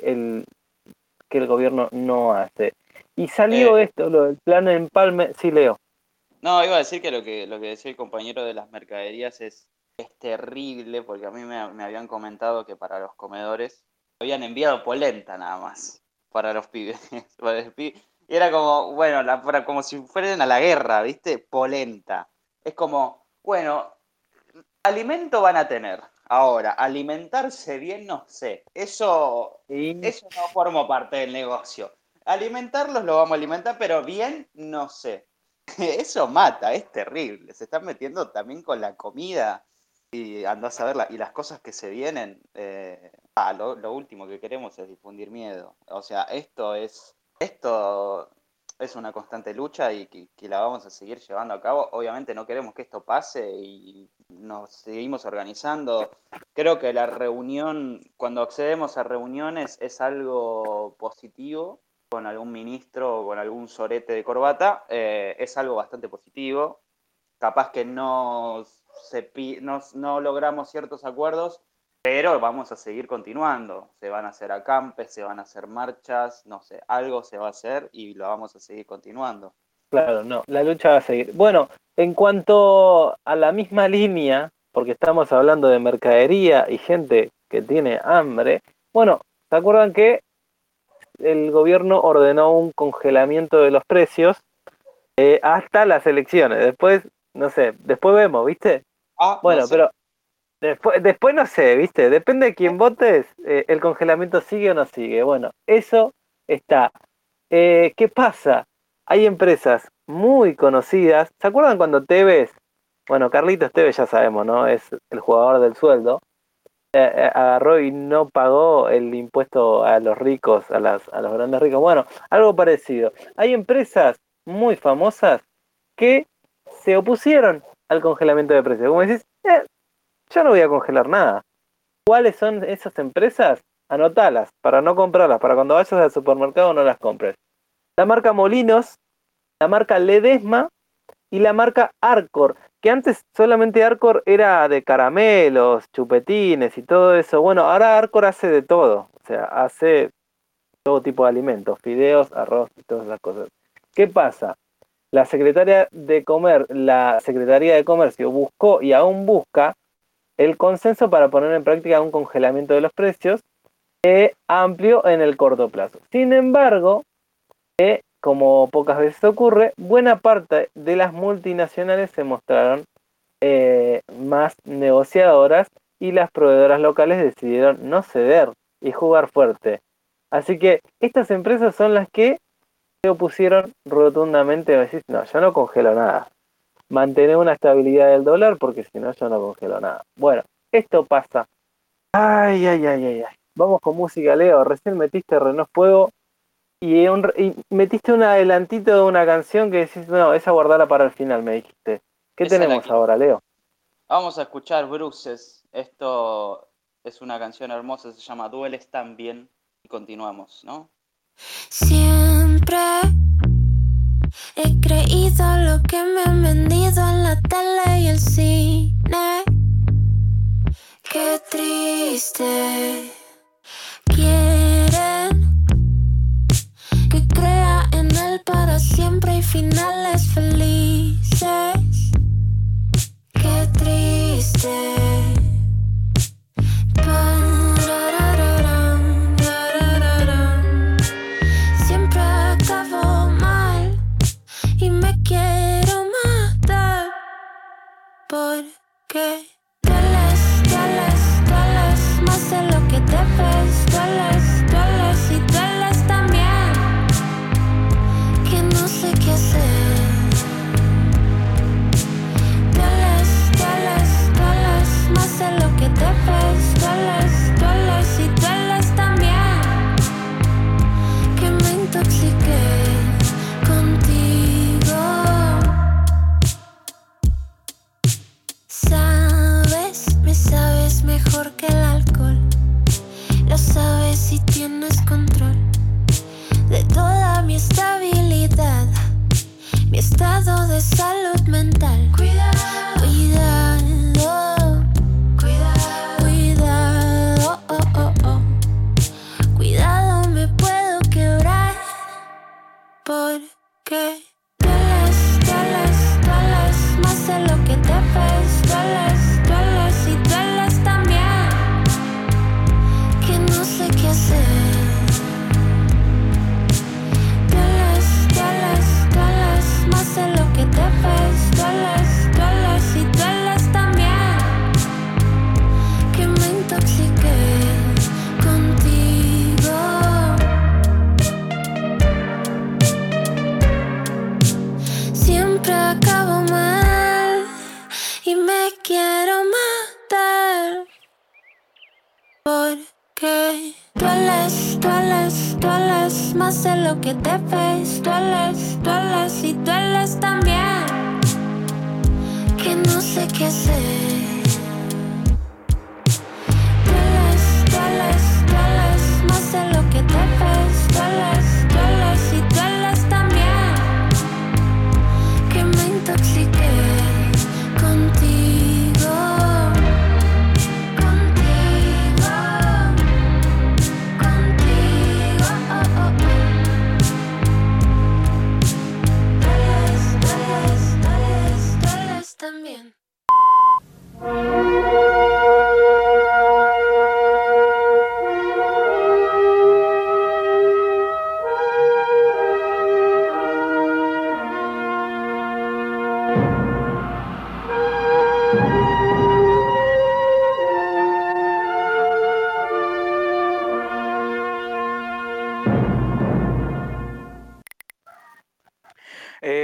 el gobierno no hace. Y salió esto, lo del plan de empalme. Sí, Leo. No, iba a decir que lo que decía el compañero de las mercaderías es terrible, porque a mí me habían comentado que para los comedores habían enviado polenta nada más para los pibes. Y era como, bueno, como si fueran a la guerra, ¿viste? Polenta. Es como, bueno, alimento van a tener. Ahora, alimentarse bien, no sé. Eso no forma parte del negocio. Alimentarlos lo vamos a alimentar, pero bien, no sé. Eso mata, es terrible. Se están metiendo también con la comida y andás a ver y las cosas que se vienen. Lo último que queremos es difundir miedo. O sea, esto es una constante lucha y que la vamos a seguir llevando a cabo. Obviamente no queremos que esto pase y nos seguimos organizando. Creo que la reunión, cuando accedemos a reuniones, es algo positivo. Con algún ministro o con algún sorete de corbata, es algo bastante positivo. Capaz que no logramos ciertos acuerdos, pero vamos a seguir continuando. Se van a hacer acampes, se van a hacer marchas, no sé, algo se va a hacer y lo vamos a seguir continuando. Claro, no, la lucha va a seguir. Bueno, en cuanto a la misma línea porque estamos hablando de mercadería y gente que tiene hambre. Bueno, ¿se acuerdan que el gobierno ordenó un congelamiento de los precios hasta las elecciones? Después, no sé, después vemos, ¿viste? Bueno, no sé. pero después no sé, ¿viste? Depende de quién votes, el congelamiento sigue o no sigue. Bueno, eso está. ¿Qué pasa? Hay empresas muy conocidas. ¿Se acuerdan cuando Tevez, bueno, Carlitos Tevez ya sabemos, ¿no? Es el jugador del sueldo. Agarró y no pagó el impuesto a los ricos, a los grandes ricos. Bueno, algo parecido. Hay empresas muy famosas que se opusieron al congelamiento de precios. Como decís, yo no voy a congelar nada. ¿Cuáles son esas empresas? Anotalas, para no comprarlas, para cuando vayas al supermercado no las compres. La marca Molinos, la marca Ledesma y la marca Arcor, que antes solamente Arcor era de caramelos, chupetines y todo eso. Bueno, ahora Arcor hace de todo, o sea, hace todo tipo de alimentos, fideos, arroz y todas esas cosas. ¿Qué pasa? La Secretaría de Comercio buscó y aún busca el consenso para poner en práctica un congelamiento de los precios amplio en el corto plazo. Sin embargo, como pocas veces ocurre, buena parte de las multinacionales se mostraron más negociadoras y las proveedoras locales decidieron no ceder y jugar fuerte. Así que estas empresas son las que se opusieron rotundamente a decir, no, yo no congelo nada. Mantener una estabilidad del dólar porque si no yo no congelo nada. Bueno, esto pasa. Ay. Vamos con música, Leo. Recién metiste Renault Fuego y metiste un adelantito de una canción que decís, no, esa guardala para el final, me dijiste. ¿Qué Esa tenemos ahora, Leo? Vamos a escuchar Bruces. Esto es una canción hermosa, se llama Dueles También. Y continuamos, ¿no? Siempre he creído lo que me han vendido en la tele y el cine. Qué triste. Quieren que crea en él para siempre y finales felices. Qué triste. Siempre acabo mal y me quiero matar porque dueles más de lo que debes, dueles y dueles también, que no sé qué hacer. Dueles más de lo que debes, dueles y dueles también, que me intoxiqué contigo. Me sabes mejor que el alcohol. Lo sabes si tienes control de toda mi estabilidad, mi estado de salud mental. Cuidado, cuidado, me puedo quebrar porque dueles más de lo que debes, dueles y dueles también, que no sé qué hacer. Dueles más de lo que debes, dueles y dueles también, que me intoxiqué contigo. Siempre acabo mal y me quiero matar porque dueles más de lo que debes, dueles y dueles también, que no sé qué hacer. Dueles más de lo que debes, dueles y dueles también, que me intoxiqué contigo. Dueles también.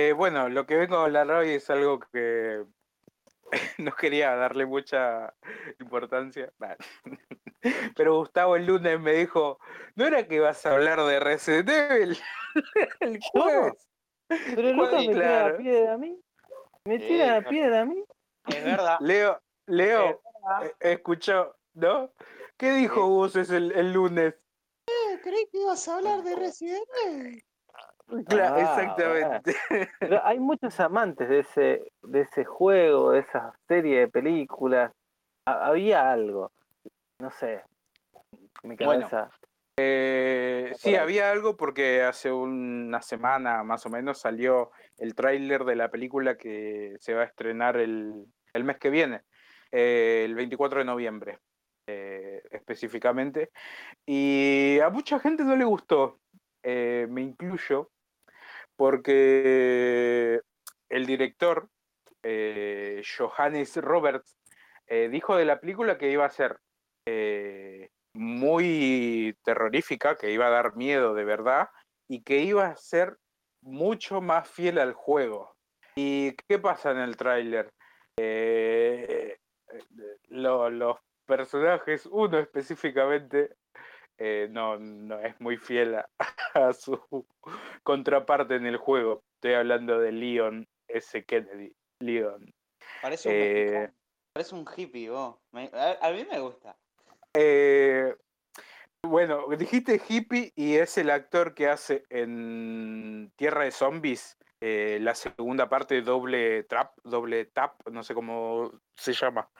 Bueno, lo que vengo a hablar hoy es algo que no quería darle mucha importancia. Nah. Pero Gustavo el lunes me dijo, ¿no era que ibas a hablar de Resident Evil el ¿Yo? jueves? Pero Lucas Sí, me tira la Claro. piedra a mí. ¿Me tira la piedra a mí? es verdad. Leo, Es verdad. escuchó, ¿no? ¿Qué dijo Sí. vos el lunes? Creí que ibas a hablar de Resident Evil. Claro, Bueno. exactamente. Pero hay muchos amantes de ese juego, de esa serie de películas. Había algo, no sé, mi Bueno, cabeza. Por sí, ahí. había algo porque hace una semana más o menos salió el tráiler de la película que se va a estrenar el mes que viene, el 24 de noviembre específicamente. Y a mucha gente no le gustó, me incluyo, porque el director, Johannes Roberts, dijo de la película que iba a ser muy terrorífica, que iba a dar miedo de verdad y que iba a ser mucho más fiel al juego. ¿Y qué pasa en el tráiler? Los personajes, uno específicamente, no es muy fiel a su contraparte en el juego. Estoy hablando de Leon S. Kennedy. Leon. Parece un Eh, mexicano. Parece un hippie, vos. A mí me gusta. eh, bueno, dijiste hippie y es el actor que hace en Tierra de Zombies la segunda parte doble tap, no sé cómo se llama.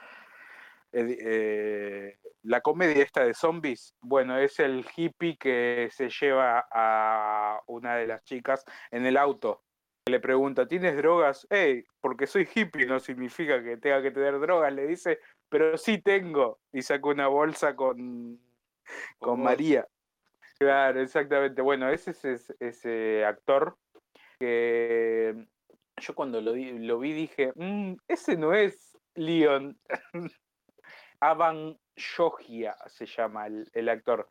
La comedia esta de zombies, bueno, es el hippie que se lleva a una de las chicas en el auto. Le pregunta, ¿tienes drogas? Hey, porque soy hippie no significa que tenga que tener drogas, le dice, pero sí tengo. Y saca una bolsa con Fútbol. María. Claro, exactamente. Bueno, ese es ese actor que yo cuando lo vi dije, ese no es Leon. Avan Jogia se llama el actor.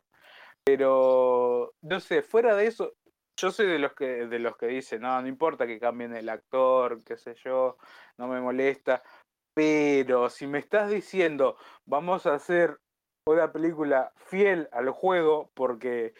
Pero no sé, fuera de eso, yo soy de los que dicen, no importa que cambien el actor, qué sé yo, no me molesta. Pero si me estás diciendo, vamos a hacer una película fiel al juego, porque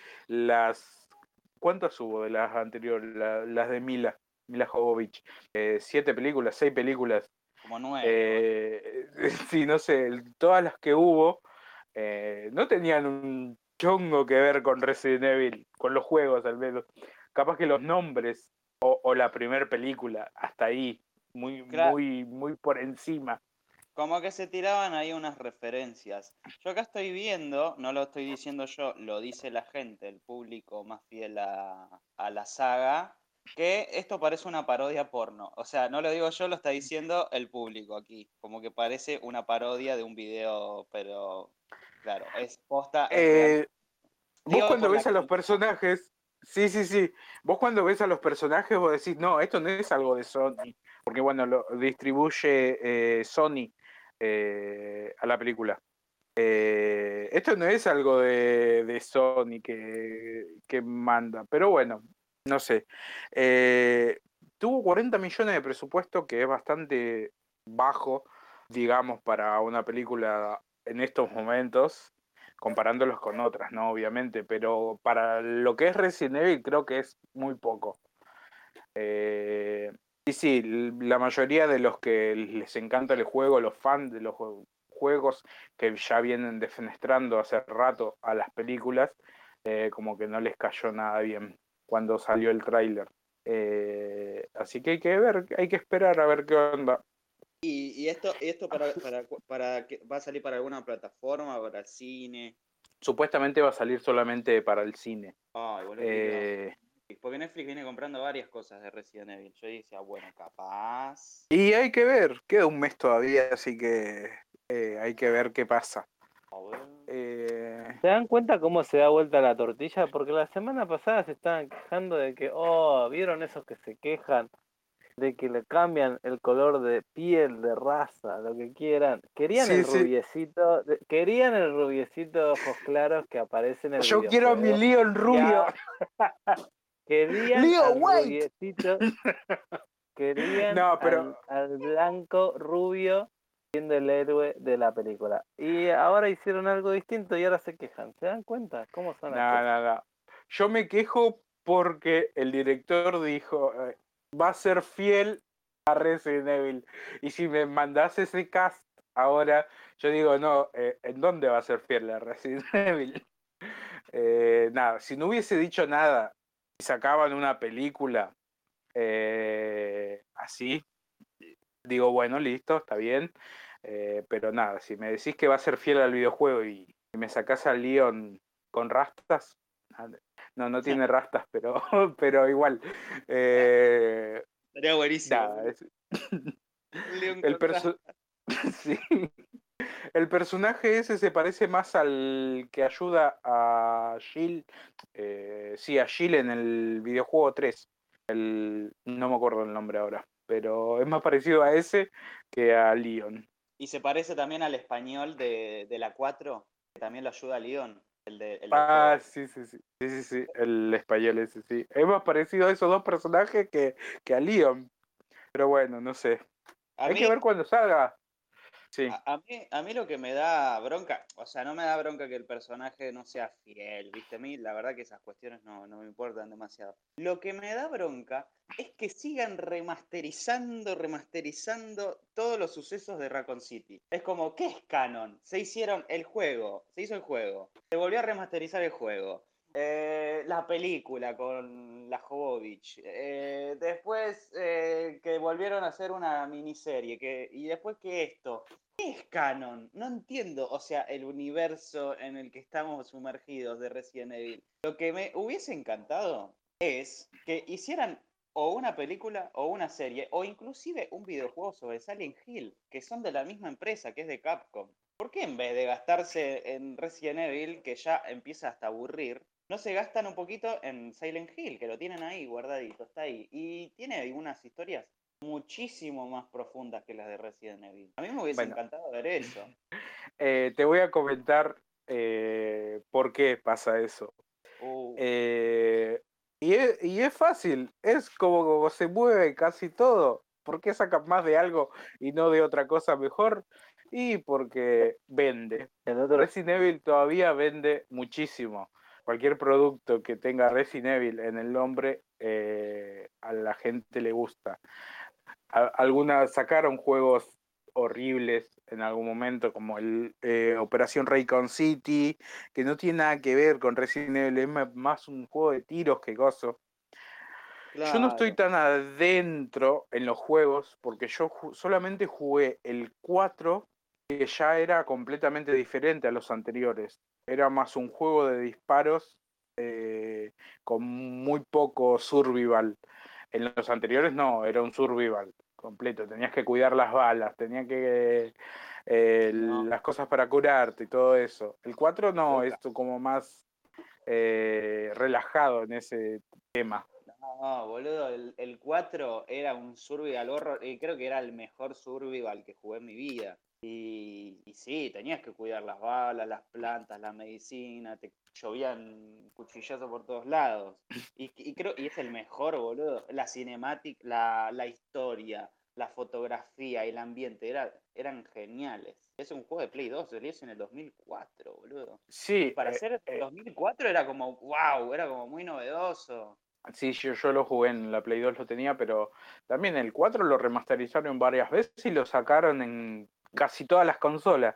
¿cuántas hubo de las anteriores? Las de Mila Jovovich. 7 películas, 6 películas. Como 9. Sí, no sé, todas las que hubo no tenían un chongo que ver con Resident Evil, con los juegos al menos. Capaz que los nombres o la primera película, hasta ahí, muy, Claro, muy, muy por encima. como que se tiraban ahí unas referencias. Yo acá estoy viendo, no lo estoy diciendo yo, lo dice la gente, el público más fiel a la saga, que esto parece una parodia porno. O sea, no lo digo yo, lo está diciendo el público aquí. Como que parece una parodia de un video, pero claro, es posta, es real. Eh, Vos Digo cuando por la ves a los crítica. personajes, sí, sí, sí, vos cuando ves a los personajes vos decís, no, esto no es algo de Sony, porque bueno, lo distribuye Sony a la película. Esto no es algo de Sony que manda, pero bueno, no sé. Tuvo 40 millones de presupuesto, que es bastante bajo, digamos, para una película en estos momentos, comparándolos con otras, ¿no? Obviamente, pero para lo que es Resident Evil creo que es muy poco. Y sí, la mayoría de los que les encanta el juego, los fans de los juegos que ya vienen defenestrando hace rato a las películas, como que no les cayó nada bien cuando salió el tráiler. Así que hay que ver, hay que esperar a ver qué onda. Y esto va a salir para alguna plataforma, para el cine. Supuestamente va a salir solamente para el cine. Ay, boludo, creí que iba a Eh, porque Netflix viene comprando varias cosas de Resident Evil. Yo decía, bueno, capaz. y hay que ver, queda un mes todavía, así que hay que ver qué pasa. A ver. Eh, ¿Se dan cuenta cómo se da vuelta la tortilla? Porque la semana pasada se estaban quejando de que, ¿vieron esos que se quejan? De que le cambian el color de piel, de raza, lo que quieran. sí, sí. Querían el rubiecito de ojos claros que aparece en el Yo quiero a mi videojuego. Leon Y, rubio. a- Querían Leo, al wait. rubiecito, querían No, pero al blanco rubio siendo el héroe de la película. Y ahora hicieron algo distinto y ahora se quejan. ¿Se dan cuenta cómo son las no, cosas? no, no. Yo me quejo porque el director dijo, va a ser fiel a Resident Evil. Y si me mandás ese cast ahora, yo digo, no, ¿en dónde va a ser fiel a Resident Evil? Nada, si no hubiese dicho nada y sacaban una película así, digo, bueno, listo, está bien. Pero nada, si me decís que va a ser fiel al videojuego y me sacás a Leon con rastas, no tiene rastas, pero, pero igual. Eh, Sería buenísimo. nada, Un León el, contra. sí, el personaje ese se parece más al que ayuda a Jill, sí, a Jill en el videojuego 3. No me acuerdo el nombre ahora, pero es más parecido a ese que a Leon. Y se parece también al español de la 4, que también lo ayuda a León, el del juego. Ah, sí, el español ese, sí. Es más parecido a esos dos personajes que a Leon, pero bueno, no sé. A Hay que mí, ver cuando salga. Sí. a mí lo que me da bronca, o sea, no me da bronca que el personaje no sea fiel, ¿viste? A mí la verdad que esas cuestiones no me importan demasiado. Lo que me da bronca es que sigan remasterizando todos los sucesos de Raccoon City. Es como, ¿qué es canon? Se hizo el juego, se volvió a remasterizar el juego. La película con la Jovovich. Después que volvieron a hacer una miniserie. Y después que esto. ¿Qué es canon? No entiendo, o sea, el universo en el que estamos sumergidos de Resident Evil. Lo que me hubiese encantado es que hicieran o una película o una serie o inclusive un videojuego sobre Silent Hill, que son de la misma empresa, que es de Capcom. ¿Por qué en vez de gastarse en Resident Evil, que ya empieza hasta a aburrir, no se gastan un poquito en Silent Hill, que lo tienen ahí guardadito, está ahí? Y tiene algunas historias muchísimo más profundas que las de Resident Evil. A mí me hubiese Bueno, encantado ver eso. te voy a comentar por qué pasa eso. Uh, Y es fácil, es como se mueve casi todo. ¿Por qué sacan más de algo y no de otra cosa mejor? Y porque vende. El otro, Resident Evil todavía vende muchísimo. Cualquier producto que tenga Resident Evil en el nombre, a la gente le gusta. Algunas sacaron juegos horribles en algún momento, como el Operación Raycon City, que no tiene nada que ver con Resident Evil, es más un juego de tiros que gozo. Yo no estoy claro. tan adentro en los juegos, porque yo solamente jugué el 4, que ya era completamente diferente a los anteriores. Era más un juego de disparos con muy poco survival. En los anteriores no, era un survival completo. Tenías que cuidar las balas, tenías que No, las cosas para curarte y todo eso. El 4 no, es Bronca. como más relajado en ese tema. No, boludo, el 4 era un survival horror y creo que era el mejor survival que jugué en mi vida. Y sí, tenías que cuidar las balas, las plantas, la medicina, te llovían cuchillazos por todos lados. Y es el mejor, boludo. La cinemática, la historia, la fotografía y el ambiente eran geniales. Es un juego de Play 2, salió en el 2004, boludo. Y Sí, para ser 2004 era como, wow, era como muy novedoso. sí, yo lo jugué en la Play 2, lo tenía, pero también el 4 lo remasterizaron varias veces y lo sacaron en casi todas las consolas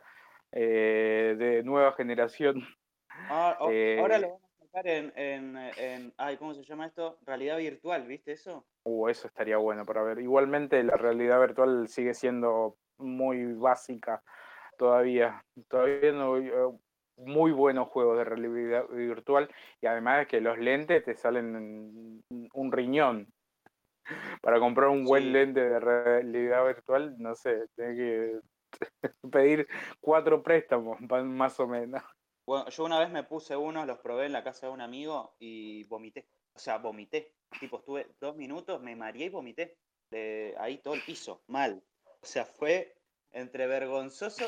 de nueva generación. Ahora Eh, lo van a sacar ay, ¿cómo se llama esto? Realidad virtual, ¿viste eso? Eso estaría bueno para ver. Igualmente la realidad virtual sigue siendo muy básica todavía. Todavía no muy buenos juegos de realidad virtual y además de que los lentes te salen un riñón. Para comprar un buen Sí. lente de realidad virtual, no sé, tenés que pedir 4 préstamos, más o menos. Bueno, yo una vez me puse unos, los probé en la casa de un amigo y vomité. O sea, vomité. Tipo, estuve 2 minutos, me mareé y vomité. Ahí todo el piso, mal. O sea, fue entre vergonzoso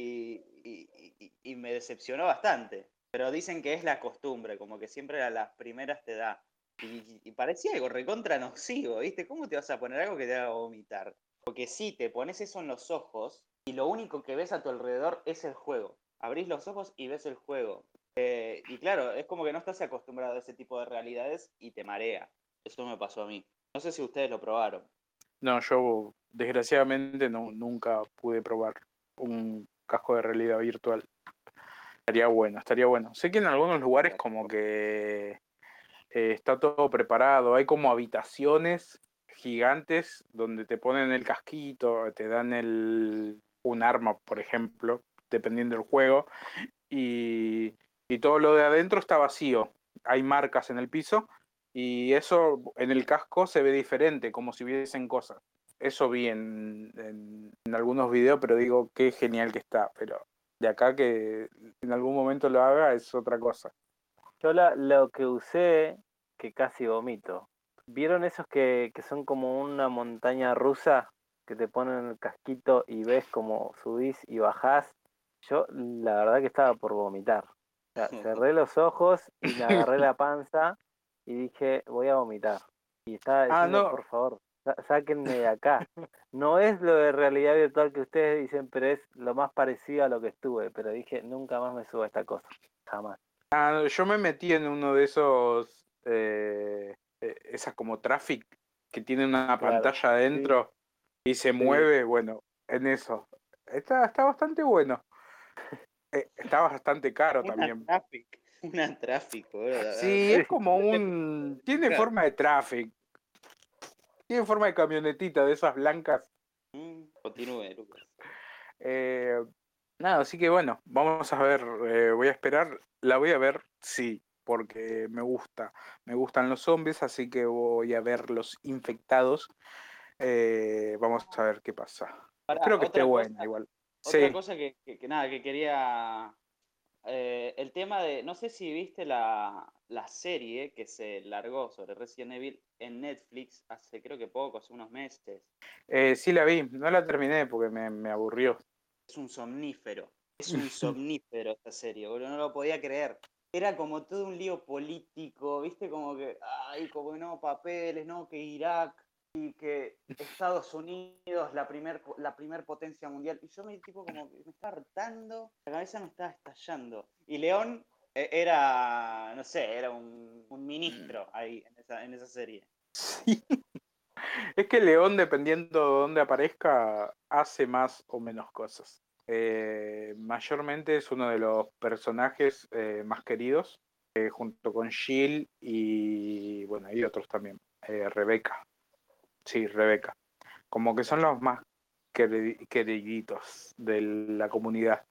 y me decepcionó bastante. Pero dicen que es la costumbre, como que siempre a las primeras te da. Y parecía algo recontra nocivo, ¿viste? ¿Cómo te vas a poner algo que te haga vomitar? Porque sí, te pones eso en los ojos y lo único que ves a tu alrededor es el juego. Abrís los ojos y ves el juego. Y claro, es como que no estás acostumbrado a ese tipo de realidades y te marea. Eso me pasó a mí. No sé si ustedes lo probaron. No, yo desgraciadamente nunca pude probar un casco de realidad virtual. Estaría bueno, estaría bueno. Sé que en algunos lugares como que está todo preparado, hay como habitaciones gigantes donde te ponen el casquito, te dan un arma, por ejemplo, dependiendo del juego, y todo lo de adentro está vacío. Hay marcas en el piso y eso en el casco se ve diferente, como si hubiesen cosas. Eso vi en algunos videos, pero digo, qué genial que está. Pero de acá que en algún momento lo haga es otra cosa. Yo lo que usé, que casi vomito. ¿Vieron esos que son como una montaña rusa? Que te ponen el casquito y ves como subís y bajás. Yo la verdad que estaba por vomitar. O sea, cerré los ojos y me agarré la panza y dije, voy a vomitar. Y estaba Ah, diciendo, no. por favor, sáquenme de acá. No es lo de realidad virtual que ustedes dicen, pero es lo más parecido a lo que estuve. Pero dije, nunca más me subo a esta cosa. Jamás. Ah, yo me metí en uno de esos, esas como traffic que tiene una Claro. pantalla Sí, adentro y se sí. mueve, bueno, en eso. Está bastante bueno. Está bastante caro también. Una traffic, boludo. Sí, es como tiene forma de traffic, tiene forma de camionetita de esas blancas. Continúe, Lucas. Eh, Nada, así que bueno, vamos a ver, voy a esperar, la voy a ver, sí, porque me gustan los zombies, así que voy a ver los infectados. Vamos a ver qué pasa. Pará, Espero que esté buena igual. otra Sí, cosa que nada, que quería. El tema de. No sé si viste la serie que se largó sobre Resident Evil en Netflix hace creo que poco, hace unos meses. sí la vi, no la terminé porque me aburrió. Es un somnífero. Es un somnífero esta serie, boludo. No lo podía creer. Era como todo un lío político, ¿viste? Como que, ay, como que no, papeles, no, que Irak y que Estados Unidos, la primer potencia mundial. Y yo me tipo como que me estaba hartando, la cabeza me estaba estallando. Y León era, no sé, era un ministro ahí en esa serie. Sí. Es que León, dependiendo de dónde aparezca, hace más o menos cosas. Mayormente es uno de los personajes más queridos, junto con Jill y bueno, hay otros también. Rebeca, sí, Rebeca. Como que son los más queriditos de la comunidad.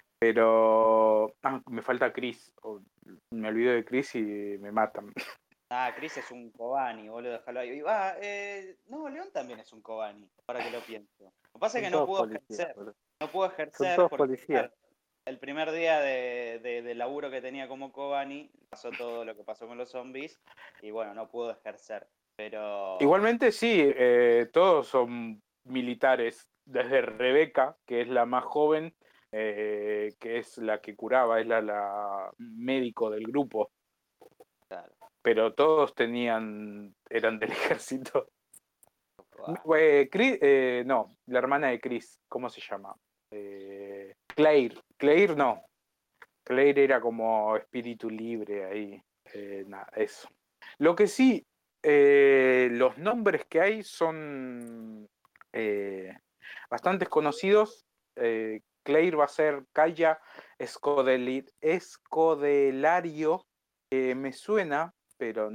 Pero me falta Chris, me olvido de Chris y me matan. Ah, Chris es un Kobani, boludo, déjalo ahí. No, León también es un Kobani, ahora que lo pienso. Lo que pasa es Son que no todos puedo policías, ejercer. boludo. No puedo Son ejercer todos porque, policías. claro, el primer día de laburo que tenía como Kobani, pasó todo lo que pasó con los zombies y bueno, no puedo ejercer. Pero, Igualmente sí, todos son militares, desde Rebeca, que es la más joven, que es la que curaba, es la médico del grupo, claro, pero todos eran del ejército. No, la hermana de Chris, ¿cómo se llama? Claire no, Claire era como espíritu libre ahí, nada, eso. Lo que sí, los nombres que hay son eh, bastante conocidos. Claire va a ser Kaya Escodelario. Me suena, pero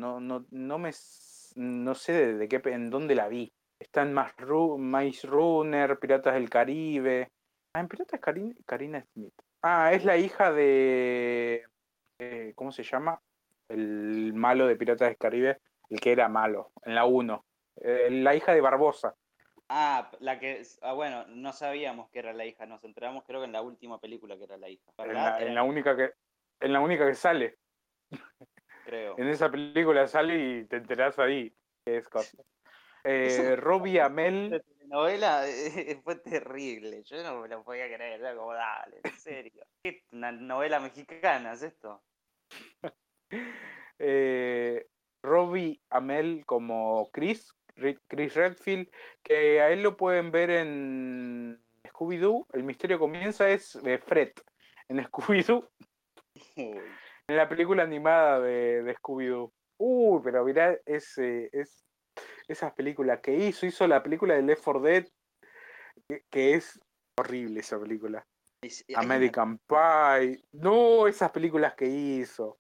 no sé en dónde la vi. Está en Maze Runner, Piratas del Caribe. Ah, en Piratas del Caribe, Karina Smith. Ah, es la hija de... ¿cómo se llama? El malo de Piratas del Caribe, el que era malo, en la uno. La hija de Barbosa, bueno, no sabíamos que era la hija, nos enteramos creo que en la última película que era la hija, en ¿verdad? la, Era en la la hija, única que sale. creo. En esa película sale y te enterás ahí qué es cosa. Eso Robbie de Amell, telenovela fue terrible. Yo no me lo podía creer. Era como, dale, en serio. ¿Qué, una novela mexicana es esto? eh, Robbie Amell como Chris Redfield, que a él lo pueden ver en Scooby-Doo. El misterio comienza es Fred en Scooby-Doo, Uy, en la película animada de Scooby-Doo. Pero mirá esas películas que hizo la película de Left 4 Dead, que es horrible esa película. hay una... American Pie, no, esas películas que hizo.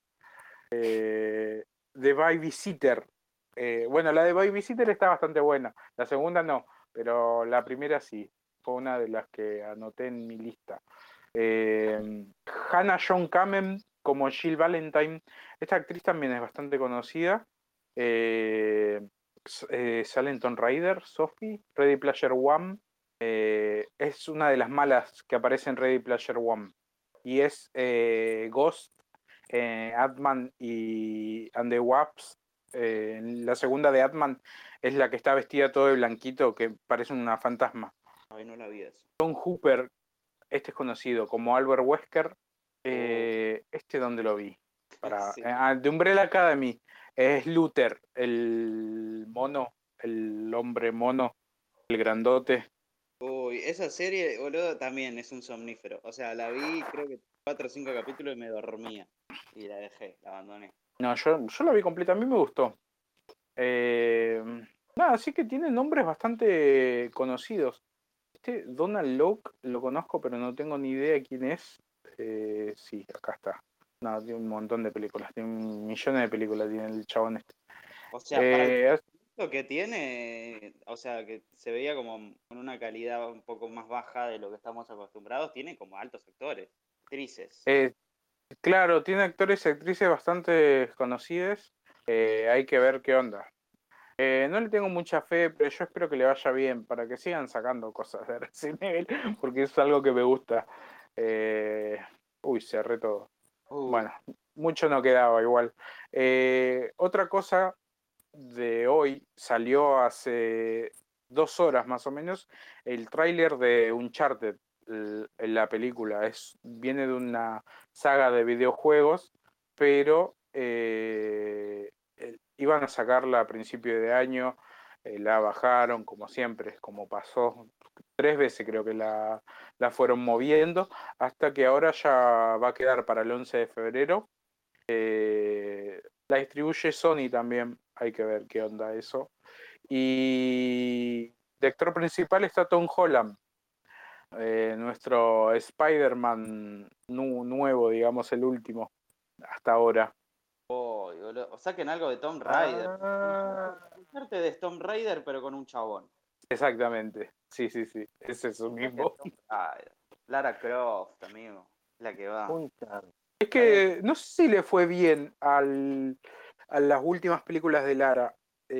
The Babysitter. Bueno, la de Babysitter está bastante buena. La segunda no, pero la primera sí. Fue una de las que anoté en mi lista. Hannah John Kamen como Jill Valentine. Esta actriz también es bastante conocida. Sale en Tomb Raider, Sophie, Ready Player One. Es una de las malas que aparece en Ready Player One. Y es Ghost, Ant-Man and the Wasp. La segunda de Ant-Man es la que está vestida todo de blanquito, que parece una fantasma. Ay, no la vi eso. Tom Hooper, este es conocido como Albert Wesker. ¿Dónde lo vi? Sí. De Umbrella Academy. Es Luther, el mono, el hombre mono, el grandote. Uy, esa serie, boludo, también es un somnífero. O sea, la vi creo que 4 o 5 capítulos y me dormía. Y la dejé, la abandoné. No, yo la vi completa, a mí me gustó. Nada, sí que tiene nombres bastante conocidos. Donald Locke lo conozco, pero no tengo ni idea quién es. Sí, acá está. No, tiene un montón de películas, tiene millones de películas, tiene el chabón este. O sea, para el Eh, lo que tiene, o sea, que se veía como con una calidad un poco más baja de lo que estamos acostumbrados, tiene como altos actores, actrices. claro, tiene actores y actrices bastante conocidos. Hay que ver qué onda. No le tengo mucha fe, pero yo espero que le vaya bien para que sigan sacando cosas de Resident Evil, porque es algo que me gusta. Cerré todo. Bueno, mucho no quedaba igual. Otra cosa de hoy, salió hace 2 horas más o menos, el tráiler de Uncharted, la película. Viene de una saga de videojuegos, pero iban a sacarla a principio de año, la bajaron como siempre, como pasó 3 veces creo que la fueron moviendo, hasta que ahora ya va a quedar para el 11 de febrero. La distribuye Sony también, hay que ver qué onda eso. Y de actor principal está Tom Holland, nuestro Spider-Man nuevo, digamos, el último, hasta ahora. Uy, boludo, o saquen algo de Tomb Raider. Parte de Tomb Raider, pero con un chabón. Exactamente, sí, es eso mismo. Tomb Raider. Lara Croft, amigo, la que va. Es que no sé si le fue bien a las últimas películas de Lara.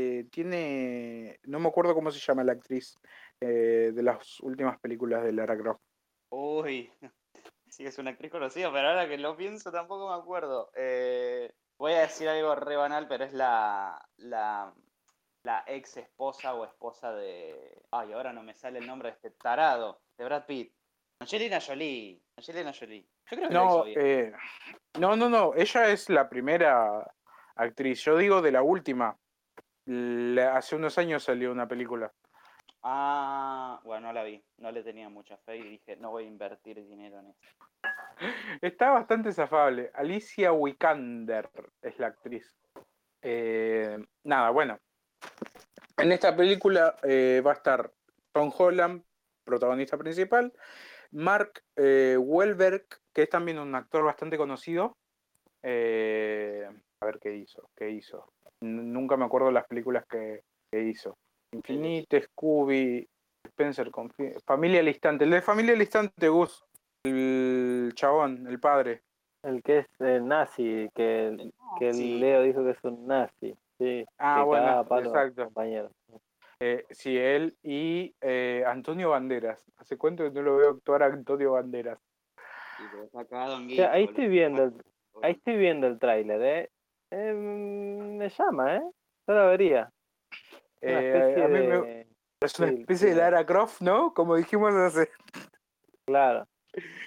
No me acuerdo cómo se llama la actriz de las últimas películas de Lara Croft. Uy, sí es una actriz conocida, pero ahora que lo pienso tampoco me acuerdo. Voy a decir algo re banal, pero es la ex esposa o esposa de... Ay, ahora no me sale el nombre de este tarado, de Brad Pitt. Angelina Jolie. Angelina Jolie. Yo creo que la hizo No, bien. no, ella es la primera actriz. Yo digo de la última. Hace unos años salió una película. Ah, bueno, no la vi. No le tenía mucha fe y dije, no voy a invertir dinero en esto. Está bastante zafable. Alicia Vikander es la actriz. Nada, bueno. En esta película va a estar Tom Holland, protagonista principal, Mark Wahlberg, que es también un actor bastante conocido. A ver qué hizo. Nunca me acuerdo las películas que hizo. Infinite, Scooby, Spencer, Familia al Instante. El de Familia al Instante, Gus. El chabón, el padre. El que es nazi, que Sí. Leo dijo que es un nazi. Sí, Ah, que cagaba a bueno, palo a los exacto. compañeros. Sí, él y Antonio Banderas. ¿Hace cuánto que no lo veo actuar a Antonio Banderas? Y lo está cagado en O sea, guita, boludo. ahí estoy viendo el tráiler, me llama, Yo la vería. Una especie A mí de... es una Sí, especie de Lara Croft, ¿no? Como dijimos hace... claro.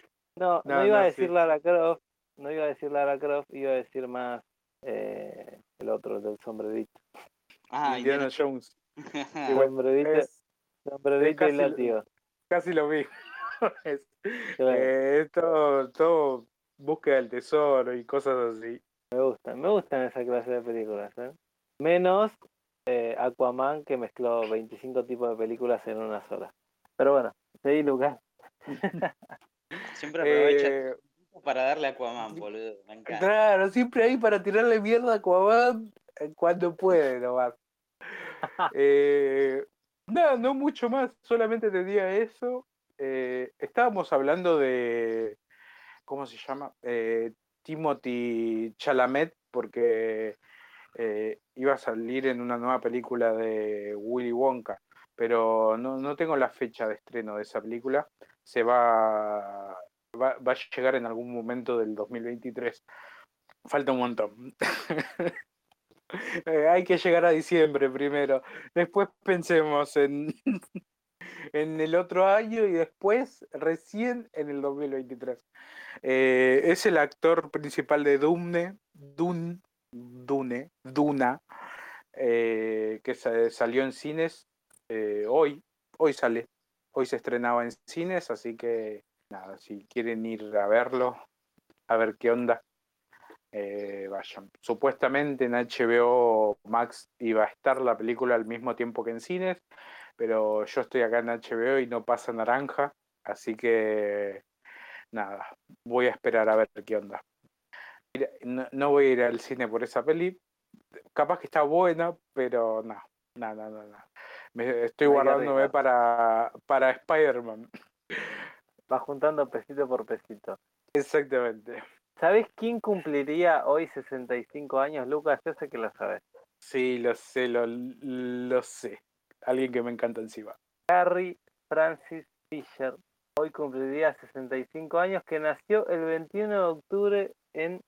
No No, iba a no, decir sí. Lara Croft, iba a decir más el otro, el del sombrerito. Ah, Indiana Jones. Y bueno, Sombrerito, es sombrerito y casi, látigo. casi lo mismo. Es, Claro, es todo búsqueda del tesoro y cosas así. me gustan esa clase de películas, ¿eh? Menos Aquaman, que mezcló 25 tipos de películas en una sola. Pero bueno, seguí, Lucas. siempre aprovecha Eh, para darle a Aquaman, boludo. Me encanta. claro, siempre ahí para tirarle mierda a Aquaman cuando puede nomás. No mucho más, solamente te diría eso. Estábamos hablando de, ¿cómo se llama? Timothy Chalamet, porque iba a salir en una nueva película de Willy Wonka, pero no tengo la fecha de estreno de esa película. Va a llegar en algún momento del 2023. Falta un montón. Hay que llegar a diciembre primero. Después pensemos en el otro año y después recién en el 2023. Es el actor principal de Duna, que salió en cines hoy sale, hoy se estrenaba en cines, así que nada, si quieren ir a verlo, a ver qué onda, vayan. Supuestamente en HBO Max iba a estar la película al mismo tiempo que en cines, pero yo estoy acá en HBO y no pasa naranja, así que nada, voy a esperar a ver qué onda. No voy a ir al cine por esa peli, capaz que está buena, pero no. No. Estoy No hay que guardándome arriesgar. para Spider-Man. Va juntando pesito por pesito. Exactamente. ¿Sabés quién cumpliría hoy 65 años, Lucas? Yo sé que lo sabes. Sí, lo sé. Alguien que me encanta encima. Harry Francis Fisher. Hoy cumpliría 65 años, que nació el 21 de octubre en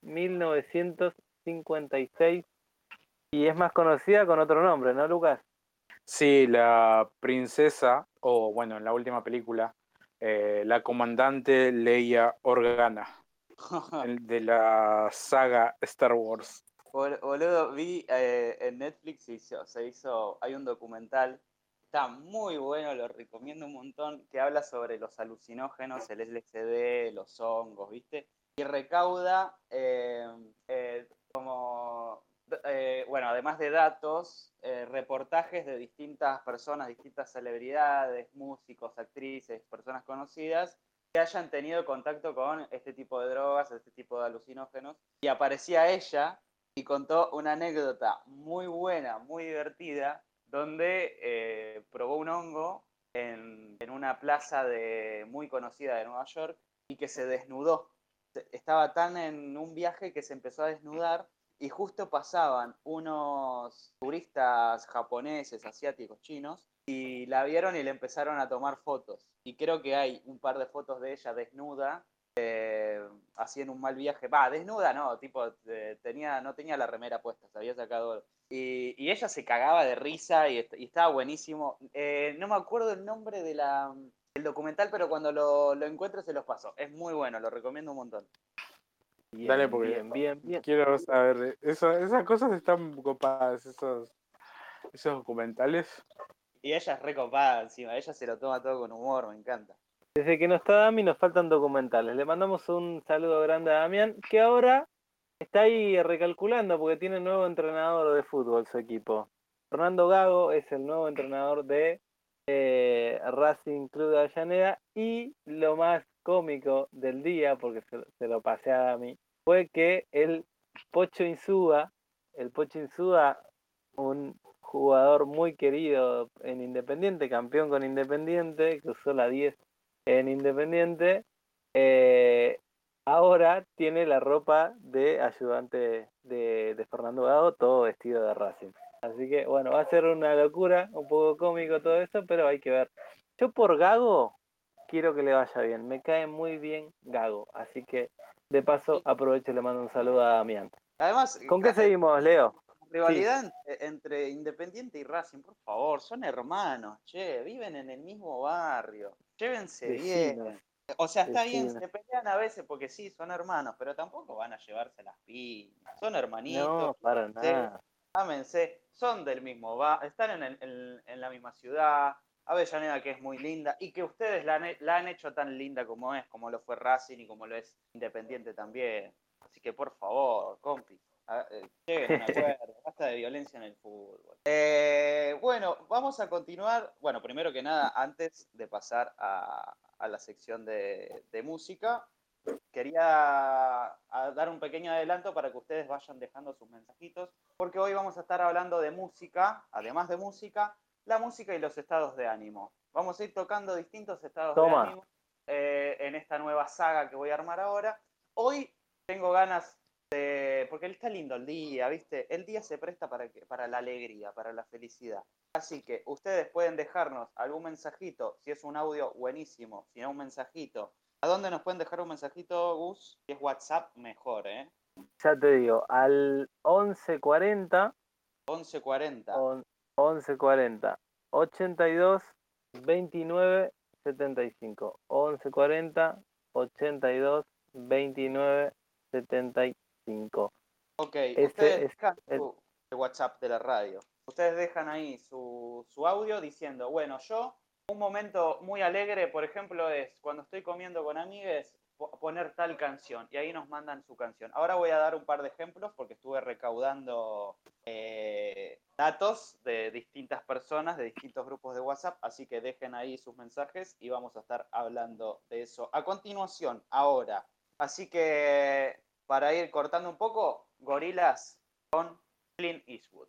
1956 y es más conocida con otro nombre, ¿no, Lucas? Sí, la princesa, o bueno, en la última película, la comandante Leia Organa, de la saga Star Wars. Boludo, vi en Netflix hay un documental, está muy bueno, lo recomiendo un montón, que habla sobre los alucinógenos, el LSD, los hongos, ¿viste? Y recauda bueno, además de datos, reportajes de distintas personas, distintas celebridades, músicos, actrices, personas conocidas, que hayan tenido contacto con este tipo de drogas, este tipo de alucinógenos, y aparecía ella y contó una anécdota muy buena, muy divertida, donde probó un hongo en una plaza muy conocida de Nueva York y que se desnudó. Estaba tan en un viaje que se empezó a desnudar y justo pasaban unos turistas japoneses, asiáticos, chinos, y la vieron y le empezaron a tomar fotos. Y creo que hay un par de fotos de ella desnuda, así en un mal viaje. Va, desnuda no, tipo, no tenía la remera puesta, se había sacado. Y ella se cagaba de risa y estaba buenísimo. No me acuerdo el nombre del documental, pero cuando lo encuentre se los paso. Es muy bueno, lo recomiendo un montón. Dale, Bien, porque bien. quiero saber. Esas cosas están copadas, esos documentales. Y ella es recopada encima, ella se lo toma todo con humor, me encanta. Desde que no está Dami nos faltan documentales. Le mandamos un saludo grande a Damián, que ahora está ahí recalculando porque tiene nuevo entrenador de fútbol su equipo. Fernando Gago es el nuevo entrenador de Racing Club de Avellaneda y lo más cómico del día, porque se lo pasé a Dami, fue que el Pocho Insúa, un jugador muy querido en Independiente, campeón con Independiente, que usó la 10 en Independiente, ahora tiene la ropa de ayudante de Fernando Gago, todo vestido de Racing. Así que bueno, va a ser una locura, un poco cómico todo esto, pero hay que ver. Yo por Gago quiero que le vaya bien, me cae muy bien Gago, así que de paso aprovecho y le mando un saludo a Damián. Además, ¿Con qué seguimos, Leo? rivalidad entre Independiente y Racing, por favor, son hermanos, che, viven en el mismo barrio, llévense Vecinos. bien. O sea, está Sí, bien, sí. se pelean a veces porque sí, son hermanos, pero tampoco van a llevarse las piñas. Son hermanitos, No, para nada. ámense, son del mismo están en la misma ciudad. Avellaneda, que es muy linda, y que ustedes la han hecho tan linda como es, como lo fue Racing y como lo es Independiente también. Así que por favor, compis, lleguen a un acuerdo, basta de violencia en el fútbol. Bueno, vamos a continuar. Bueno, primero que nada, antes de pasar a la sección de música, quería dar un pequeño adelanto para que ustedes vayan dejando sus mensajitos, porque hoy vamos a estar hablando de música, además de música, la música y los estados de ánimo. Vamos a ir tocando distintos estados de Toma. ánimo en esta nueva saga que voy a armar ahora. Hoy tengo ganas de... porque está lindo el día, ¿viste? El día se presta para la alegría, para la felicidad. Así que ustedes pueden dejarnos algún mensajito, si es un audio, buenísimo, si no un mensajito. ¿A dónde nos pueden dejar un mensajito, Gus? Si es WhatsApp, mejor, ¿eh? Ya te digo, al 1140 1140. 1140 82 29 75. 1140 82 29 75. Ok, Este ustedes es dejan el- el WhatsApp de la radio. Ustedes dejan ahí su audio diciendo, bueno, yo, un momento muy alegre, por ejemplo, es cuando estoy comiendo con amigues, poner tal canción, y ahí nos mandan su canción. Ahora voy a dar un par de ejemplos porque estuve recaudando datos de distintas personas, de distintos grupos de WhatsApp, así que dejen ahí sus mensajes y vamos a estar hablando de eso a continuación, ahora. Así que, para ir cortando un poco, Gorillaz con Clint Eastwood.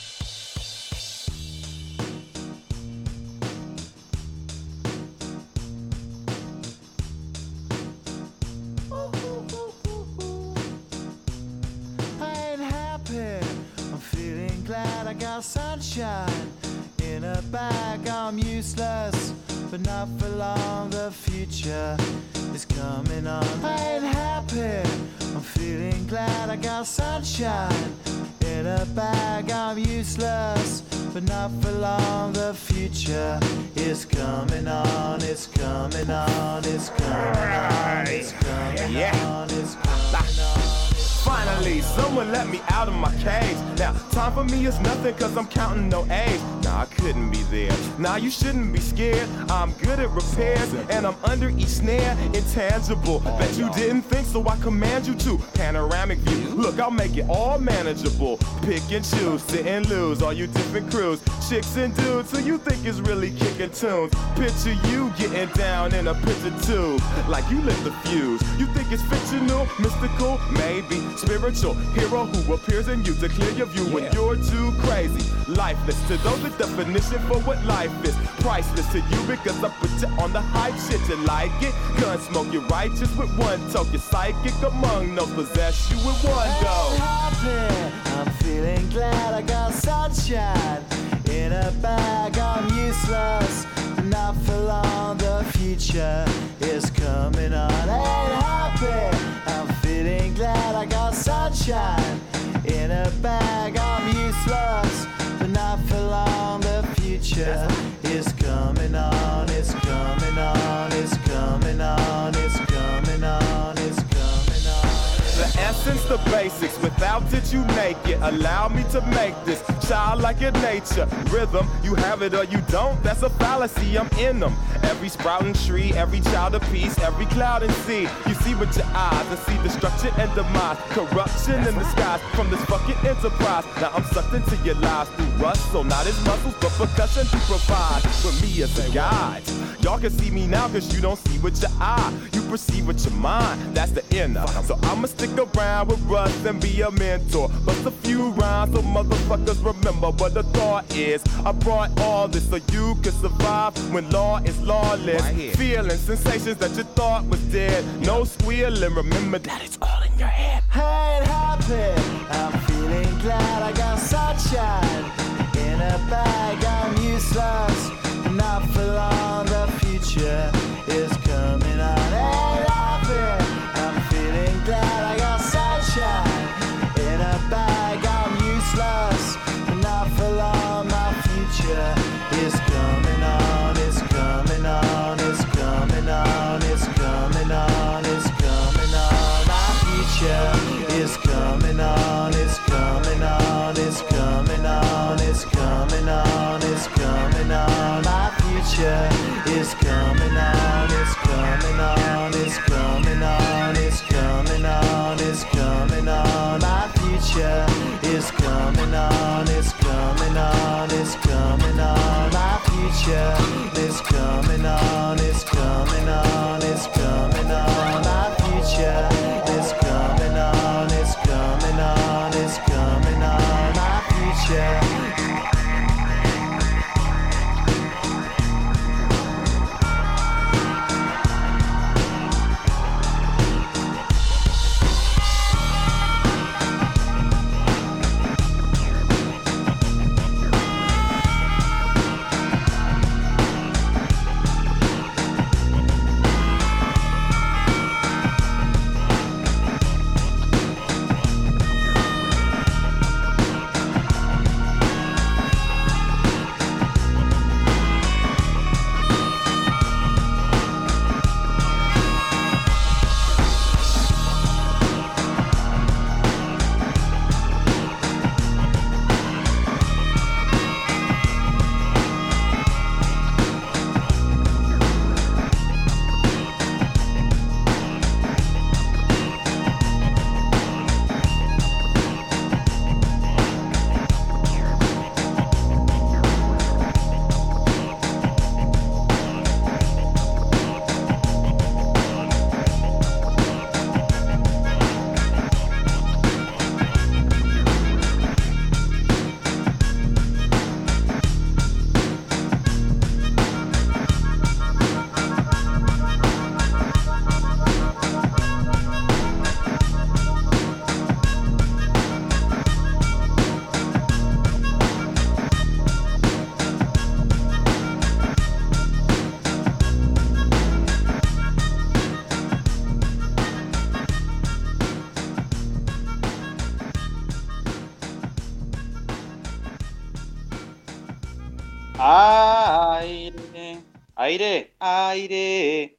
I ain't happy, I'm feeling glad I got sunshine in a bag. I'm useless, but not for long, the future is coming on. I ain't happy, I'm feeling glad I got sunshine in a bag. I'm useless, but not for long, the future is coming on. It's coming on, it's coming on, it's coming on, it's coming on. Finally, someone let me out of my cage. Now, time for me is nothing cause I'm counting no A's. Nah, I couldn't be there. Nah, you shouldn't be scared. I'm good at repairs and I'm under each snare. Intangible, bet you didn't think, so I command you to. Panoramic view, look, I'll make it all manageable. Pick and choose, sit and lose, all you different crews. Chicks and dudes who you think is really kicking tunes. Picture you getting down in a picture tube, like you lit the fuse. You think it's fictional, mystical, maybe spiritual hero who appears in you to clear your view when you're too crazy. Lifeless to those, the definition for what life is. Priceless to you because I put you on the hype shit. You like it? Gun smoke, you're righteous with one toke. You're psychic among those, possess you with one go. I'm happy, I'm feeling glad I got sunshine in a bag. I'm useless, not for long, the future is coming on. Ain't happy, I'm feeling glad I got sunshine in a bag. I'm useless, but not for long, the future is coming on. It's coming on, it's coming on, it's coming on, it's coming on. The essence, the basics, without it you make it. Allow me to make this childlike in nature. Rhythm, you have it or you don't, that's a fallacy, I'm in them. Every sprouting tree, every child of peace, every cloud and sea. You see with your eyes and see destruction and demise. Corruption in the skies from this fucking enterprise. Now I'm sucked into your lives through rust, so not as muscles, but percussion to provide with me as a guide. Y'all can see me now cause you don't see with your eye. You perceive with your mind, that's the inner. So I'ma stick around with Russ and be a mentor. Bust a few rhymes so motherfuckers remember what the thought is. I brought all this so you can survive when law is lawless. Feeling sensations that you thought was dead. No squealing, remember that it's all in your head. I ain't happy, I'm feeling glad I got sunshine in a bag. I'm useless, not for long, the future is coming on. Ain't happy, I'm feeling glad I got sunshine in a bag. I'm useless, not for long, my future is coming on. It's coming on, it's coming on, it's coming on. is coming on, it's coming on, it's coming on, it's coming on, it's coming on. My future is coming on, it's coming on, it's coming on. My future is coming on, it's coming on, it's coming on. My future is coming on, it's coming on, it's coming on. My future. Aire, aire, aire.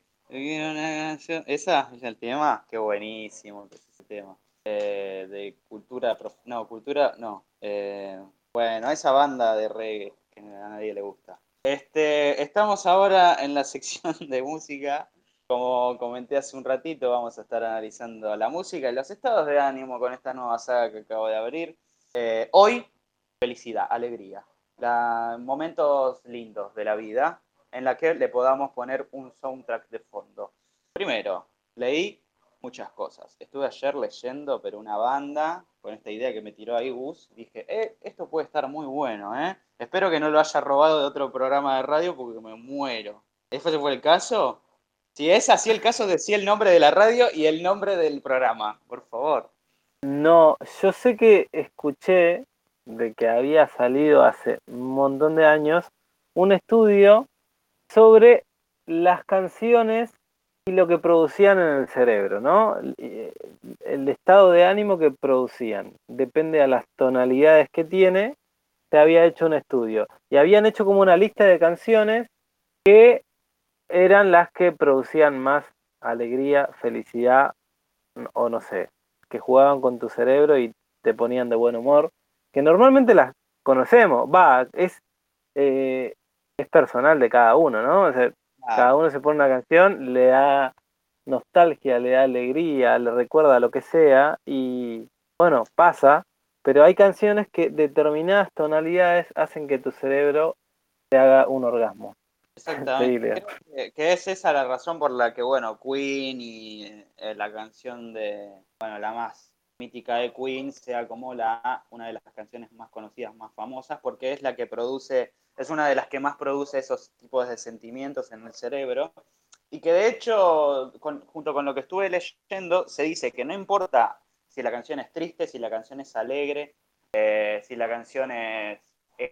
¿Esa es el tema? Qué buenísimo que es ese tema. De cultura, no, cultura, no. Bueno, esa banda de reggae que a nadie le gusta. Estamos ahora en la sección de música. Como comenté hace un ratito, vamos a estar analizando la música y los estados de ánimo con esta nueva saga que acabo de abrir. Hoy, felicidad, alegría. Momentos lindos de la vida en la que le podamos poner un soundtrack de fondo. Primero, leí muchas cosas. Estuve ayer leyendo, pero una banda, con esta idea que me tiró ahí Gus, dije, esto puede estar muy bueno, ¿eh? Espero que no lo haya robado de otro programa de radio porque me muero. ¿Ese fue el caso? Si es así el caso, decí el nombre de la radio y el nombre del programa, por favor. No, yo sé que escuché de que había salido hace un montón de años un estudio sobre las canciones y lo que producían en el cerebro, ¿no? El estado de ánimo que producían. Depende a las tonalidades que tiene, se había hecho un estudio. Y habían hecho como una lista de canciones que eran las que producían más alegría, felicidad, o no sé, que jugaban con tu cerebro y te ponían de buen humor, que normalmente las conocemos, es personal de cada uno, ¿no? O sea, cada uno se pone una canción, le da nostalgia, le da alegría, le recuerda lo que sea, y bueno, pasa, pero hay canciones que determinadas tonalidades hacen que tu cerebro te haga un orgasmo. Exactamente. Creo que es esa la razón por la que, bueno, Queen y la canción de, bueno, la más mítica de Queen sea como una de las canciones más conocidas, más famosas, porque es la que produce, es una de las que más produce esos tipos de sentimientos en el cerebro, y que de hecho, junto con lo que estuve leyendo, se dice que no importa si la canción es triste, si la canción es alegre, si la canción es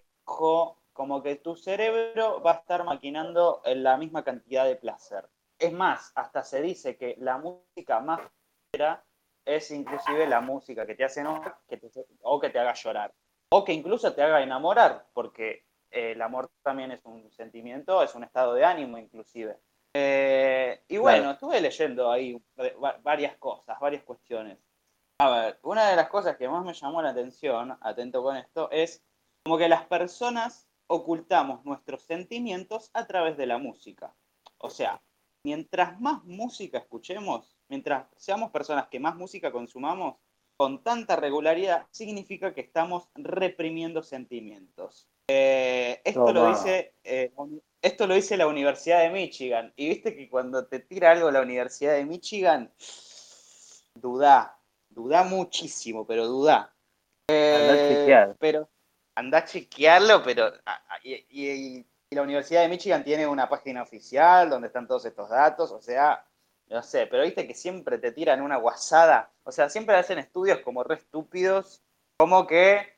como que tu cerebro va a estar maquinando en la misma cantidad de placer. Es más, hasta se dice que la música más placentera es inclusive la música que te hace enojar o que te haga llorar. O que incluso te haga enamorar, porque el amor también es un sentimiento, es un estado de ánimo inclusive. Y bueno, claro, estuve leyendo ahí varias cosas, varias cuestiones. A ver, una de las cosas que más me llamó la atención, atento con esto, es como que las personas ocultamos nuestros sentimientos a través de la música. O sea, mientras más música escuchemos, mientras seamos personas que más música consumamos, con tanta regularidad, significa que estamos reprimiendo sentimientos. Esto lo dice la Universidad de Michigan. Y viste que cuando te tira algo la Universidad de Michigan, dudá muchísimo, pero dudá. Andá a chequear. Pero andá a chequearlo, pero y la Universidad de Michigan tiene una página oficial donde están todos estos datos, o sea, no sé, pero viste que siempre te tiran una guasada, o sea, siempre hacen estudios como re estúpidos, como que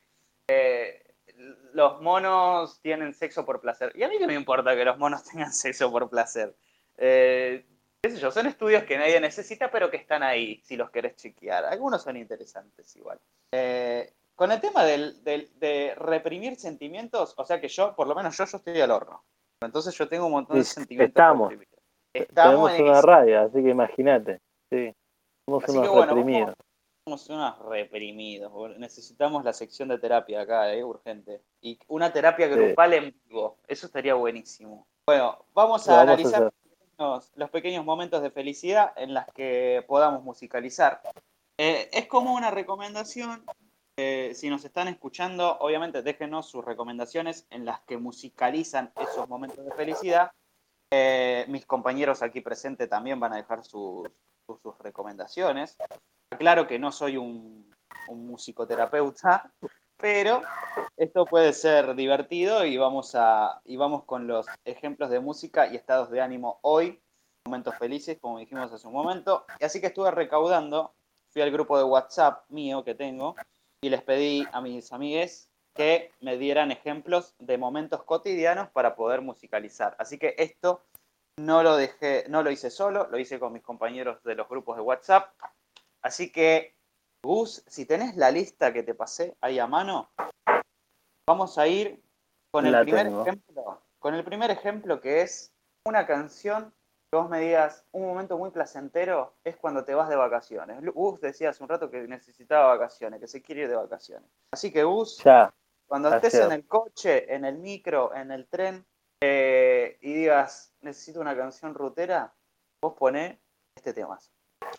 los monos tienen sexo por placer. Y a mí que me importa que los monos tengan sexo por placer. Qué sé yo, son estudios que nadie necesita, pero que están ahí, si los querés chequear. Algunos son interesantes igual. Con el tema de reprimir sentimientos, o sea que yo, por lo menos yo estoy al horno. Entonces yo tengo un montón de sentimientos reprimidos. Tenemos una radio, así que imagínate. Sí, somos así unos que bueno, reprimidos. Somos unos reprimidos. Necesitamos la sección de terapia acá, urgente. Y una terapia grupal en vivo. Eso estaría buenísimo. Bueno, vamos a analizar los pequeños momentos de felicidad en las que podamos musicalizar. Es como una recomendación. Si nos están escuchando, obviamente déjenos sus recomendaciones en las que musicalizan esos momentos de felicidad. Mis compañeros aquí presentes también van a dejar sus recomendaciones. Claro que no soy un musicoterapeuta, pero esto puede ser divertido y vamos con los ejemplos de música y estados de ánimo hoy, momentos felices, como dijimos hace un momento. Y así que estuve recaudando, fui al grupo de WhatsApp mío que tengo y les pedí a mis amigues que me dieran ejemplos de momentos cotidianos para poder musicalizar. Así que esto no lo hice solo, lo hice con mis compañeros de los grupos de WhatsApp. Así que, Gus, si tenés la lista que te pasé ahí a mano, vamos a ir con el primer ejemplo, que es una canción que vos me digas, un momento muy placentero es cuando te vas de vacaciones. Gus decía hace un rato que necesitaba vacaciones, que se quiere ir de vacaciones. Así que, Gus, cuando estés en el coche, en el micro, en el tren, y digas, necesito una canción rutera, vos poné este temazo.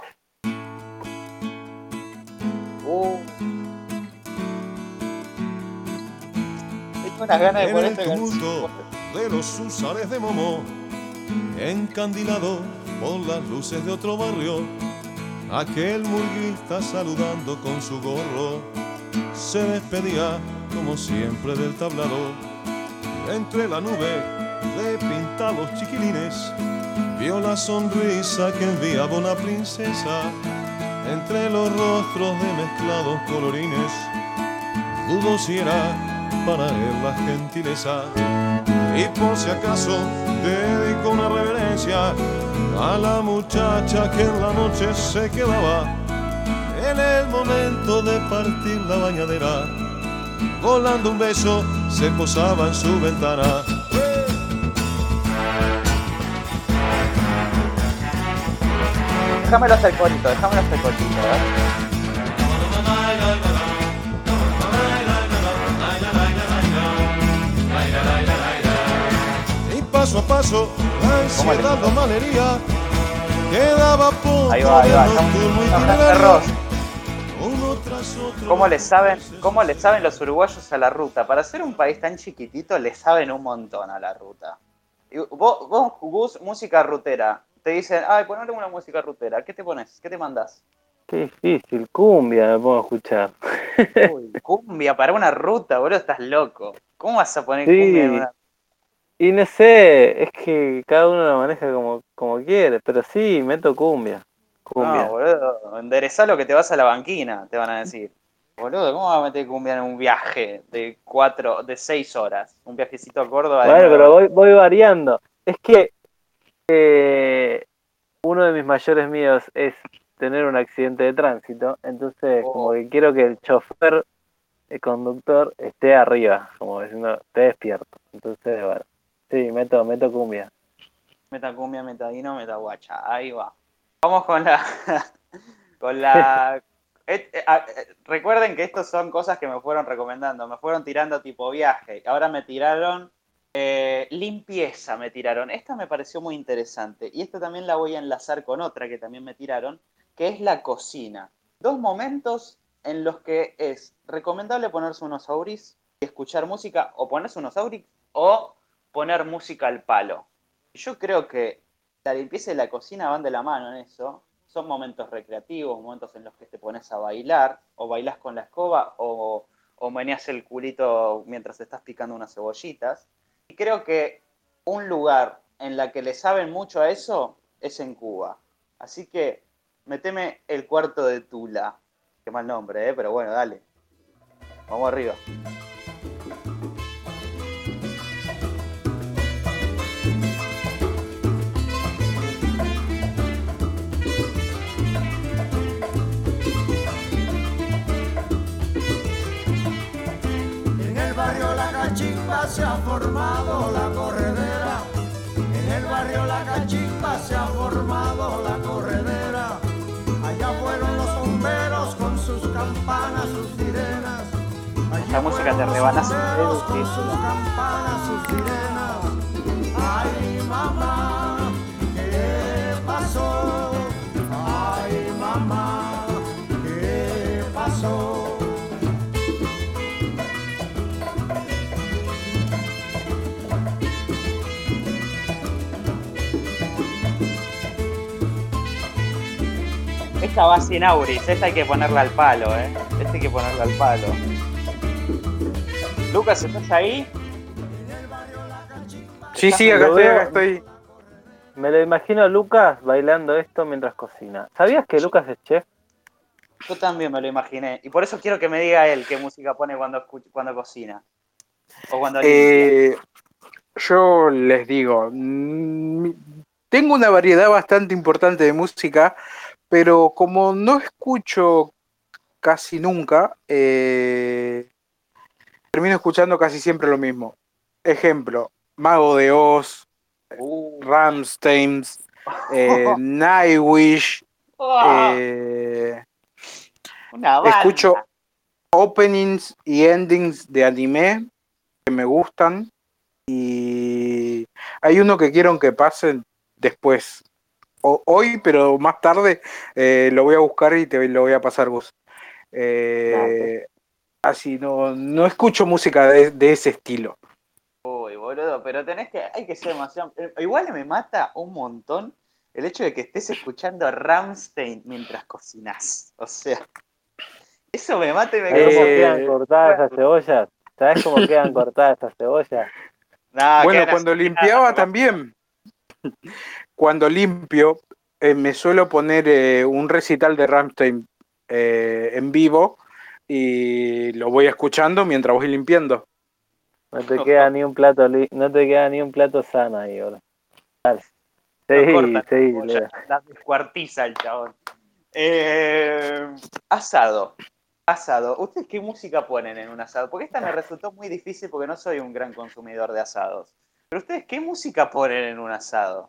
Tengo unas ganas de poner esta canción. De los húsares de Momo, encandilado por las luces de otro barrio, aquel murguista saludando con su gorro se despedía como siempre del tablado. Entre la nube de pintados chiquilines vio la sonrisa que enviaba una princesa. Entre los rostros de mezclados colorines dudó si era para él la gentileza. Y por si acaso dedicó una reverencia a la muchacha que en la noche se quedaba en el momento de partir la bañadera. Volando un beso se posaba en su ventana. Déjamelo hasta el corito, ¿eh? Y paso a paso, la ansiedad, la malería, quedaba por ahí va. ¿Cómo le saben los uruguayos a la ruta? Para ser un país tan chiquitito, le saben un montón a la ruta. Y vos Gus, música rutera. Te dicen, ponle una música rutera. ¿Qué te pones? ¿Qué te mandás? Qué difícil, cumbia me puedo escuchar. Uy, cumbia para una ruta, boludo, estás loco. ¿Cómo vas a poner cumbia en una ruta? Y no sé, es que cada uno lo maneja como quiere, pero sí, meto cumbia. No, boludo, enderezá lo que te vas a la banquina, te van a decir. Boludo, ¿cómo vas a meter cumbia en un viaje de 6 horas? Un viajecito a Córdoba. Bueno, pero voy variando. Es que uno de mis mayores miedos es tener un accidente de tránsito, entonces como que quiero que el chofer, el conductor, esté arriba, como diciendo, te despierto. Entonces, bueno, sí, meto cumbia. Meta cumbia, meta dino, meta guacha, ahí va. Vamos con la Recuerden que estos son cosas que me fueron recomendando, me fueron tirando tipo viaje. Ahora me tiraron limpieza, me tiraron. Esta me pareció muy interesante. Y esta también la voy a enlazar con otra que también me tiraron, que es la cocina. 2 momentos en los que es recomendable ponerse unos auris y escuchar música, o ponerse unos auris o poner música al palo. Yo creo que la limpieza y la cocina van de la mano en eso. Son momentos recreativos, momentos en los que te pones a bailar, o bailás con la escoba, o meneás el culito mientras estás picando unas cebollitas. Y creo que un lugar en la que le saben mucho a eso es en Cuba. Así que meteme el cuarto de Tula. Qué mal nombre, pero bueno, dale. Vamos arriba. En el barrio La Cachimba se ha formado la corredera. En el barrio La Cachimba se ha formado la corredera. Allá fueron los bomberos con sus campanas, sus sirenas. Esta música te rebanas el dedo, Con sus campanas, sus sirenas. Ay, mamá, ¿qué pasó? Ay, mamá, ¿qué pasó? Esta va sin auris, esta hay que ponerla al palo, Esta hay que ponerla al palo. Lucas, ¿estás ahí? Sí, acá estoy. Me lo imagino a Lucas bailando esto mientras cocina. ¿Sabías que Lucas es chef? Yo también me lo imaginé. Y por eso quiero que me diga él qué música pone cuando cocina. O cuando limpia. Yo les digo, tengo una variedad bastante importante de música, pero como no escucho casi nunca, termino escuchando casi siempre lo mismo. Ejemplo, Mago de Oz, Rammstein, Nightwish. Una banda. Escucho openings y endings de anime que me gustan, y hay uno que quiero que pasen después, hoy, pero más tarde lo voy a buscar y te lo voy a pasar vos. Así no escucho música de ese estilo. Uy, boludo, pero hay que ser demasiado. Igual me mata un montón el hecho de que estés escuchando Rammstein mientras cocinás. O sea, eso me mata y me ¿Sabes cómo quedan cortadas esas cebollas? ¿Sabes cómo quedan cortadas esas cebollas? Bueno, cuando limpiaba también. Cuando limpio, me suelo poner un recital de Rammstein en vivo y lo voy escuchando mientras voy limpiando. No te queda ni un plato sano ahí, bro. Dale. Sí, la descuartiza el chabón. Asado. ¿Ustedes qué música ponen en un asado? Porque esta me resultó muy difícil porque no soy un gran consumidor de asados. Pero ustedes, ¿qué música ponen en un asado?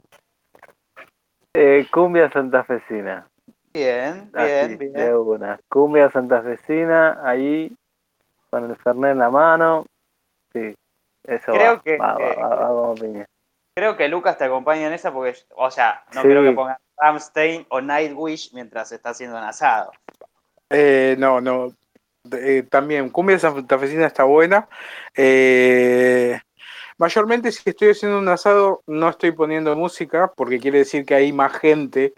Cumbia santafesina. Bien. De una. Cumbia santafesina, ahí, con el fernet en la mano. Sí, eso creo va, piña. Creo que Lucas te acompaña en esa porque, o sea, no creo que pongan Rammstein o Nightwish mientras está haciendo un asado. No. También, Cumbia santafesina está buena. Mayormente, si estoy haciendo un asado, no estoy poniendo música, porque quiere decir que hay más gente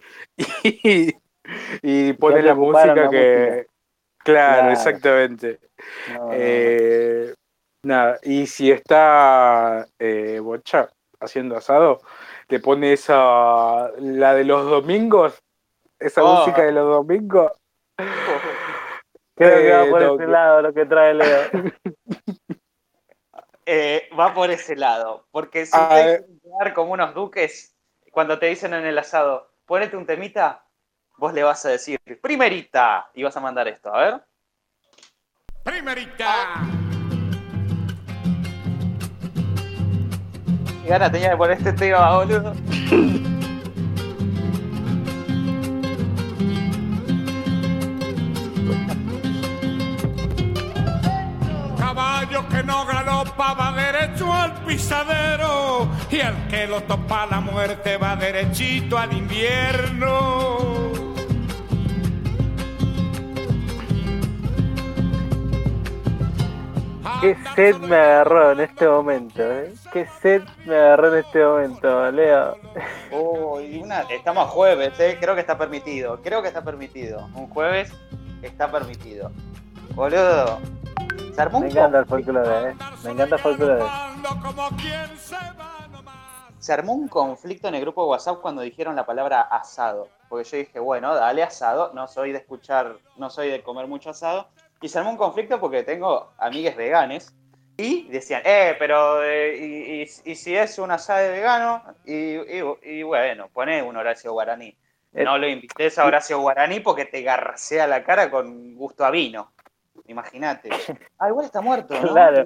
y pone la música que... Claro, exactamente. Nada, y si está Bocha haciendo asado, le pone la de los domingos, esa música de los domingos. Creo que va por ese lado lo que trae Leo. Va por ese lado, porque si ustedes quieren quedar como unos duques, cuando te dicen en el asado, ponete un temita, vos le vas a decir, primerita, y vas a mandar esto, a ver. ¡Primerita! Qué gana tenía de poner este tema, boludo. caballo que no galopa va derecho al pisadero y el que lo topa la muerte va derechito al invierno. Qué sed me agarró en este momento, ¿eh? Qué sed me agarró en este momento, Leo. Estamos a jueves, creo que está permitido. Un jueves está permitido. Boludo. Me encanta el folclore, Me encanta el folclore. Se armó un conflicto en el grupo de WhatsApp cuando dijeron la palabra asado. Porque yo dije, bueno, dale asado. No soy de comer mucho asado. Y se armó un conflicto porque tengo amigues veganes. Y decían, pero y si es un asado vegano, y bueno, poné un Horacio Guaraní. No lo invites a Horacio Guaraní porque te garrasea la cara con gusto a vino. Imagínate. Igual está muerto, ¿no? Claro.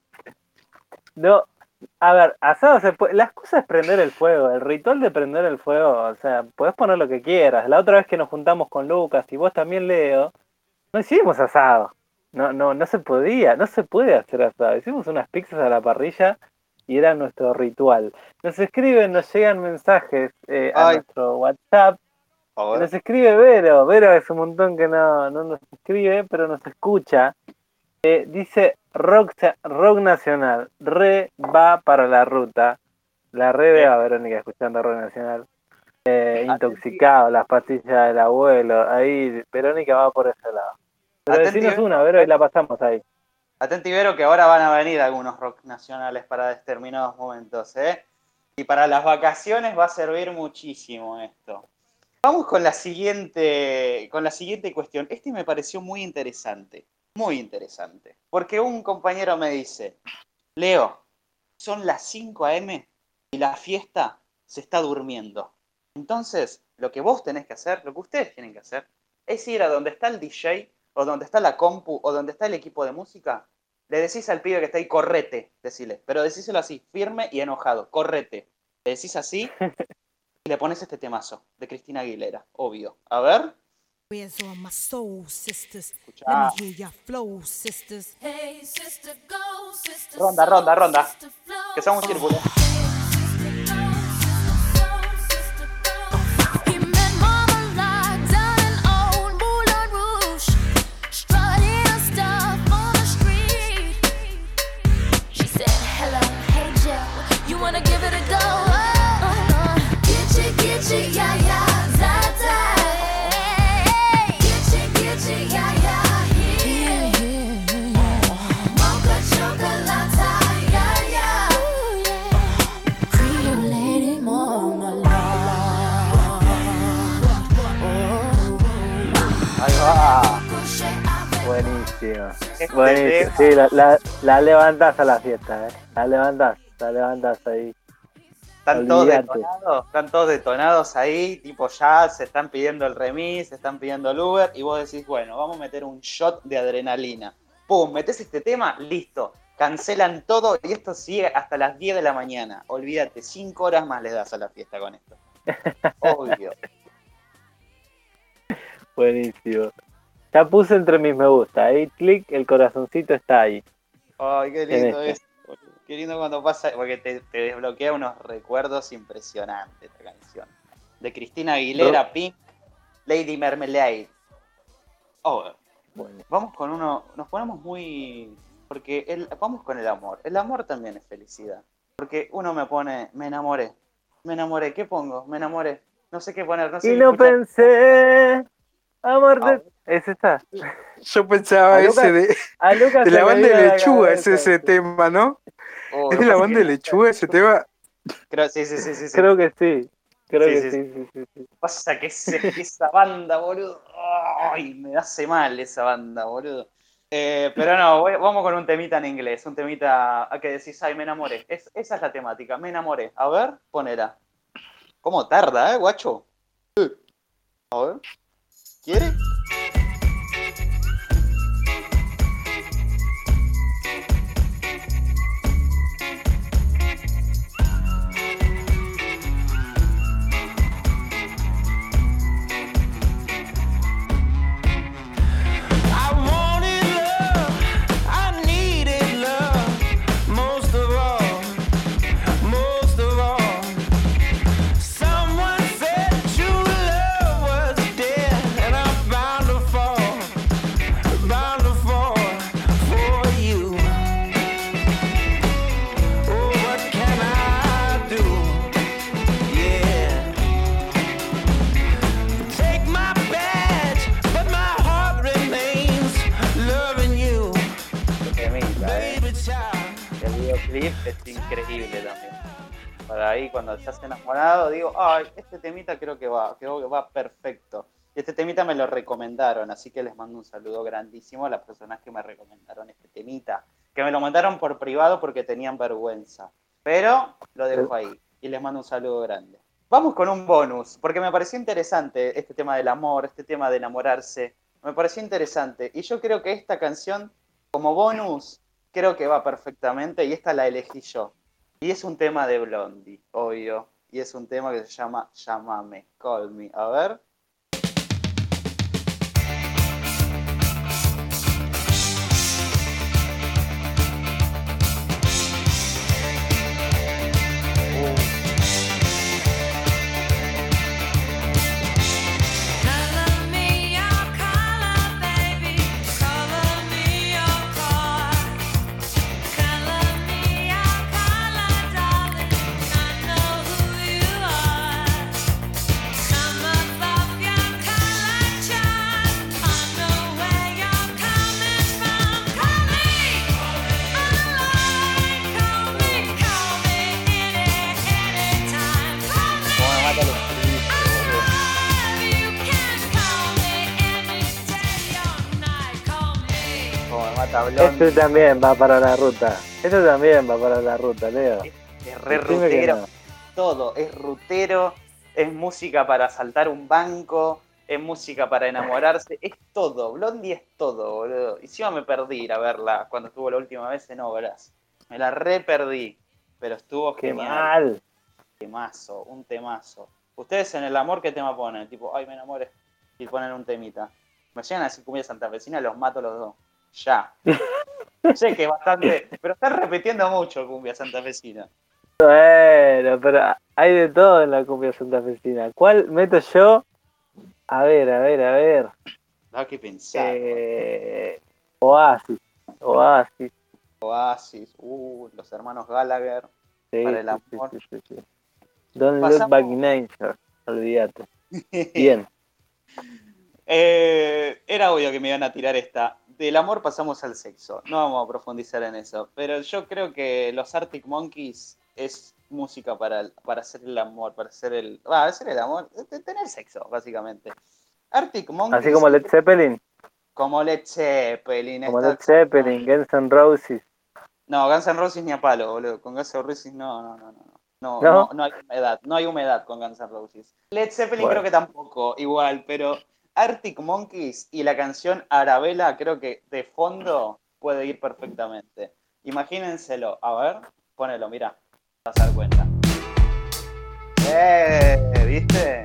No, a ver, asado se puede. La excusa es prender el fuego, el ritual de prender el fuego. O sea, podés poner lo que quieras. La otra vez que nos juntamos con Lucas y vos también, Leo, no hicimos asado. No se podía, no se puede hacer asado. Hicimos unas pizzas a la parrilla y era nuestro ritual. Nos escriben, nos llegan mensajes a nuestro WhatsApp. Nos escribe Vero. Vero es un montón que no nos escribe, pero nos escucha. Dice rock nacional, va para la ruta. La veo a Verónica escuchando rock nacional. Intoxicado, las pastillas del abuelo. Ahí Verónica va por ese lado. Pero decinos una, Vero, y la pasamos ahí. Atenti, Vero, que ahora van a venir algunos rock nacionales para determinados momentos, Y para las vacaciones va a servir muchísimo esto. Vamos con la siguiente cuestión. Este me pareció muy interesante. Porque un compañero me dice, Leo, son las 5 a.m. y la fiesta se está durmiendo. Entonces, lo que vos tenés que hacer, lo que ustedes tienen que hacer, es ir a donde está el DJ, o donde está la compu, o donde está el equipo de música. Le decís al pibe que está ahí, correte, decile. Pero decíselo así, firme y enojado, correte. Le decís así y le pones este temazo de Cristina Aguilera, obvio. A ver. Where's all my soul sisters? Escuchá. Let me hear your flow, sisters. Hey, sister, go, sister. Ronda. Que son un círculo. Buenísimo. Sí, la levantás a la fiesta, La levantás ahí. Están todos detonados ahí, tipo ya se están pidiendo el remis, se están pidiendo el Uber, y vos decís, bueno, vamos a meter un shot de adrenalina. Pum, metés este tema, listo. Cancelan todo y esto sigue hasta las 10 de la mañana. Olvídate, 5 horas más les das a la fiesta con esto. Obvio. Buenísimo. Ya puse entre mis me gusta, ahí clic, el corazoncito está ahí. Ay, qué lindo es. Qué lindo cuando pasa, porque te desbloquea unos recuerdos impresionantes esta canción. De Cristina Aguilera, Pink, Lady Marmalade. Bueno, vamos con uno, nos ponemos muy... Porque vamos con el amor. El amor también es felicidad. Porque uno me pone, me enamoré, ¿qué pongo? Me enamoré. No sé qué poner, no sé. Y no pensé... Amor de... Ese está. Yo pensaba ese de la banda de Lechuga, es ese tema, ¿no? ¿Es de la banda de Lechuga ese tema? Sí. Creo que sí. Sí. Pasa que esa banda, boludo. Ay, me hace mal esa banda, boludo. Pero no, vamos con un temita en inglés. Un temita a que decís, ay, me enamoré. Esa es la temática, me enamoré. A ver, ponela. ¿Cómo tarda, guacho? A ver. ¿Quiere? I wanted love, I needed love. increíble también. Para ahí cuando ya se enamorado digo, ay, este temita creo que va perfecto. Y este temita me lo recomendaron, así que les mando un saludo grandísimo a las personas que me recomendaron este temita. Que me lo mandaron por privado porque tenían vergüenza. Pero lo dejo ahí y les mando un saludo grande. Vamos con un bonus, porque me pareció interesante este tema del amor, este tema de enamorarse. Me pareció interesante. Y yo creo que esta canción, como bonus, creo que va perfectamente y esta la elegí yo. Y es un tema de Blondie, obvio. Y es un tema que se llama Llámame, Call Me. A ver. Este también va para la ruta. Este también va para la ruta, Leo. Es re rutero. Todo, es rutero, es música para saltar un banco, es música para enamorarse, es todo. Blondie es todo, boludo. Y encima me perdí ir a verla cuando estuvo la última vez en Obras. Me la re perdí, pero estuvo Qué genial. mal. Temazo, un temazo. Ustedes en el amor, ¿qué tema ponen? Tipo, ay, me enamoré. Y ponen un temita. Me llegan a decir cumbia santafesina, los mato los dos. Ya. Sé que es bastante, pero estás repitiendo mucho cumbia santafesina. Bueno, pero hay de todo en la cumbia santafesina. ¿Cuál meto yo? A ver. Da que pensar. Oasis. Los hermanos Gallagher. Sí, para el amor. Sí. Don't look back in nature. Olvídate. Bien. Era obvio que me iban a tirar esta. Del amor pasamos al sexo. No vamos a profundizar en eso. Pero yo creo que los Arctic Monkeys es música para hacer el amor, para hacer el amor, tener sexo, básicamente. Arctic Monkeys. Así como Led Zeppelin. Como Led Zeppelin. Como Led Zeppelin, Guns N' Roses. No, Guns N' Roses ni a palo, boludo. Con Guns N' Roses no hay humedad. No hay humedad con Guns N' Roses. Led Zeppelin creo que tampoco, igual, pero Arctic Monkeys y la canción Arabella creo que de fondo puede ir perfectamente. Imagínenselo. A ver, ponelo, mira. Te vas a dar cuenta. ¿Viste?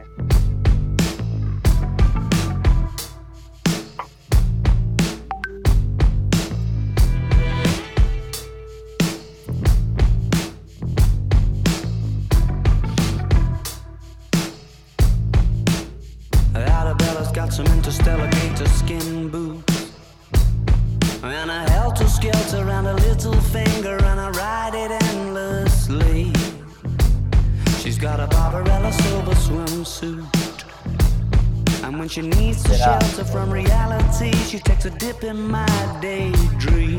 Arabella's got some interstellar gator skin boots and a helter-skelter around her little finger, and I ride it endlessly. She's got a Barbarella silver swimsuit, and when she needs to shelter from reality, she takes a dip in my daydream.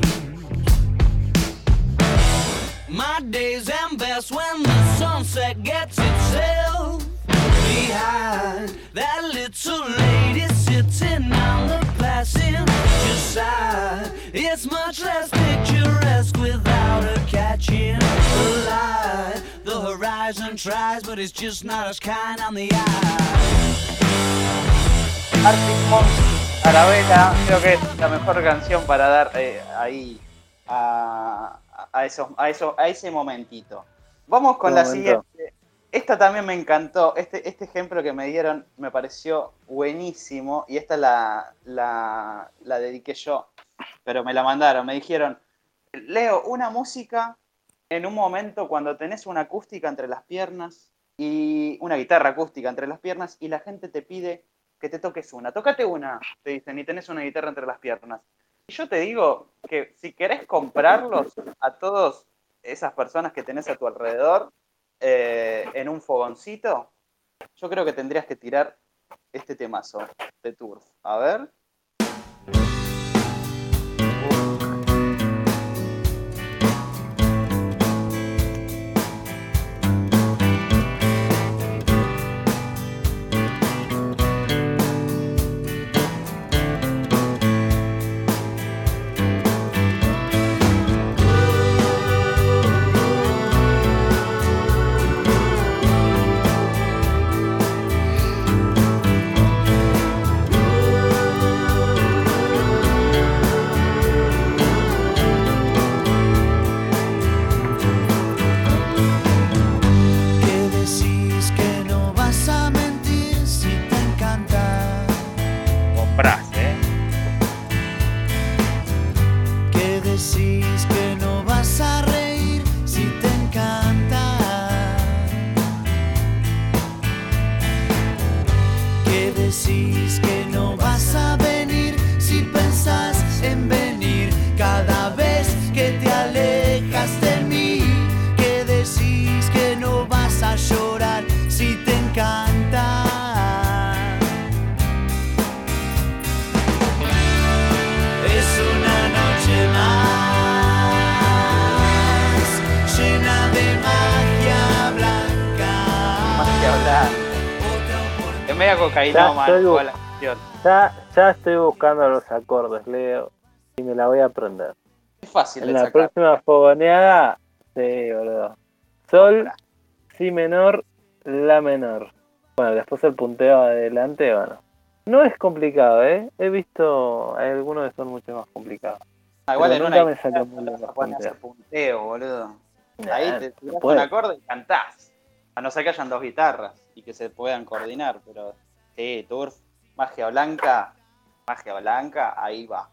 My days end best when the sunset gets itself behind that little lady sitting on the passenger side. It's much less picturesque without her catching the light. The horizon tries, but it's just not as kind on the eye. Arctic Monkeys, Arabella, creo que es la mejor canción para dar ahí a ese momentito. Vamos con la siguiente. Esta también me encantó, este ejemplo que me dieron me pareció buenísimo y esta la dediqué yo, pero me la mandaron, me dijeron, Leo, una música en un momento cuando tenés una acústica entre las piernas y una guitarra acústica entre las piernas y la gente te pide que te toques una, tócate una, te dicen, y tenés una guitarra entre las piernas. Y yo te digo que si querés comprarlos a todas esas personas que tenés a tu alrededor, en un fogoncito, yo creo que tendrías que tirar este temazo de Turf. A ver. decís que no vas a venir, si pensás en venir cada vez que te alejas de mí, que decís que no vas a llorar si te encanta. Es una noche más llena de magia blanca. Magia blanca. Es media cocaína, man. Ya estoy buscando los acordes, Leo, y me la voy a aprender. Es fácil En de la sacar. próxima fogoneada, sí, boludo. Sol, si menor, la menor. Bueno, después el punteo adelante, bueno. No es complicado, ¿eh? He visto algunos que son mucho más complicados. Igual Pero en nunca una me salió muy bien se los pone a punteos. hacer punteo, boludo. Ahí te tiras puede. un acorde y cantás. A no ser que hayan dos guitarras y que se puedan coordinar, pero sí, Turf, magia blanca, ahí va.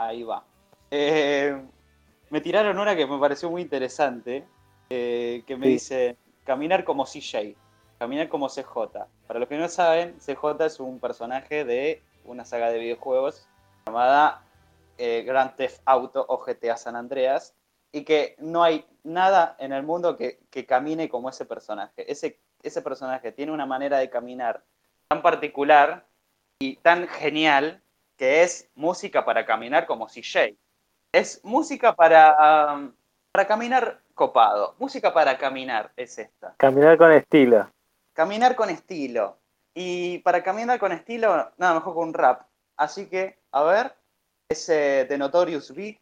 Me tiraron una que me pareció muy interesante, que me dice, caminar como CJ, caminar como CJ. Para los que no saben, CJ es un personaje de una saga de videojuegos llamada Grand Theft Auto o GTA San Andreas, y que no hay nada en el mundo que camine como ese personaje. Ese personaje tiene una manera de caminar tan particular y tan genial que es música para caminar como CJ. Es música para caminar copado. Música para caminar es esta. Caminar con estilo. Caminar con estilo. Y para caminar con estilo, nada mejor con un rap. Así que, a ver, es de Notorious B.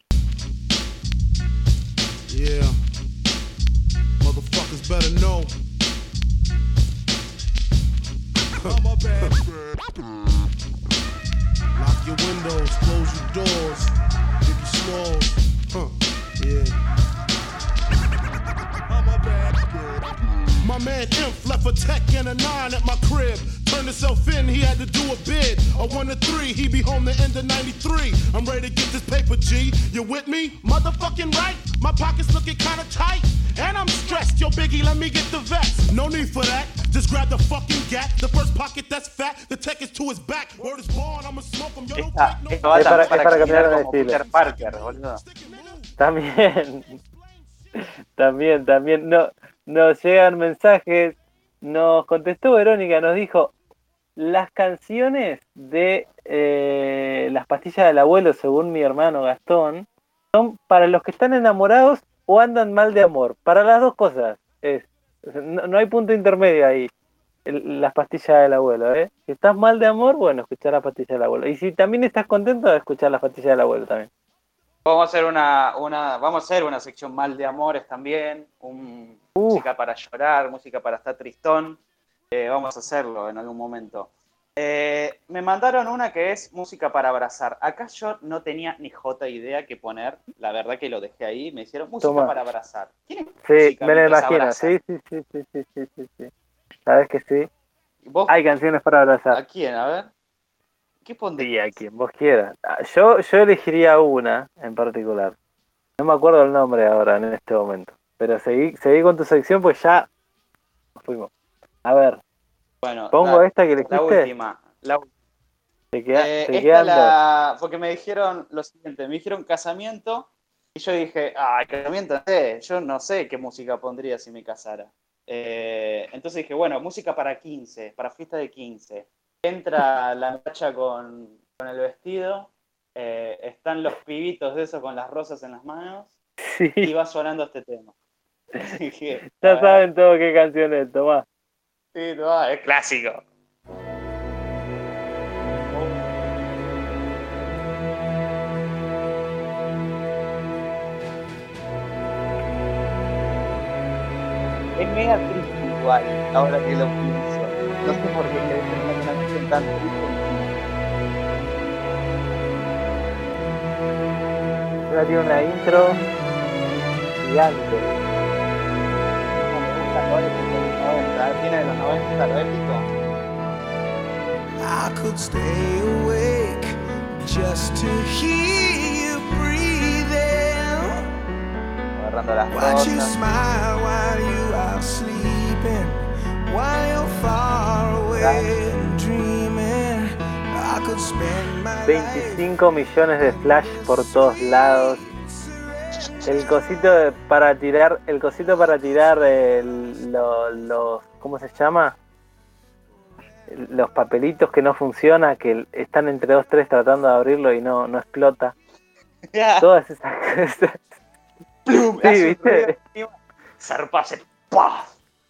Yeah. Motherfuckers better know. Lock your windows, close your doors. Biggie Smalls. Yeah. My man Imp left a tech and a 9 at my crib. Turned himself in, he had to do a bid. A 1 to 3, he be home the end of 93. I'm ready to get this paper, G. You with me? Motherfucking right. My pockets looking kinda tight. And I'm stressed. Yo, Biggie, let me get the vest. No need for that. Just grab the fucking gap. The first pocket that's fat. The tech is to his back. Word is born, I'ma smoke him. Yo, don't take no... Esto va Es para para caminar caminar con como estilo. Peter Parker, boludo. También nos llegan mensajes. Nos contestó Verónica, nos dijo: las canciones de las pastillas del abuelo, según mi hermano Gastón, son para los que están enamorados o andan mal de amor. Para las dos cosas. No hay punto intermedio ahí. Las pastillas del abuelo, ¿eh? Si estás mal de amor, bueno, escuchar las pastillas del abuelo. Y si también estás contento, escuchar las pastillas del abuelo también. Vamos a hacer una sección mal de amores también, música para llorar, música para estar tristón. Vamos a hacerlo en algún momento. Me mandaron una que es música para abrazar. Acá yo no tenía ni jota idea qué poner, la verdad que lo dejé ahí. Me hicieron música Toma. para abrazar. ¿Quién es Sí, música me lo mientras imagino. abrazan? Sí. ¿Sabes que sí? ¿Vos Hay canciones para abrazar. a quién? A ver. ¿Qué pondrías? Sí, a quien vos quieras. Yo elegiría una en particular. No me acuerdo el nombre ahora en este momento. Pero seguí con tu sección, pues ya nos fuimos. A ver, Bueno, pongo esta que la elegiste. última. Te quedan dos. Porque me dijeron lo siguiente, me dijeron casamiento y yo dije, casamiento no sé, yo no sé qué música pondría si me casara. Entonces dije, bueno, música para 15, para fiesta de 15. Entra la muchacha con el vestido, están los pibitos de esos con las rosas en las manos y va sonando este tema. Dije, Ya saben todo qué canción es, Tomás. sí, no, es clásico. Es mega triste igual, ahora que lo pienso. No sé por qué querés tener una canción tan triste. Ahora tiene una intro gigante. Me gusta todo esto de los 90, tiene de los 90 lo épico. I could stay awake just to hear you breathing. Agarrando las Watch you rosas. smile while you are sleeping, while you're far away and dreaming. 25 millones de flash por todos lados. El cosito para tirar los ¿cómo se llama? Los papelitos que no funciona, que están entre 2-3 tratando de abrirlo y no explota. Todas esas cosas. ¡Plum! Sí, ¿viste? Zarpase. ¡Pah!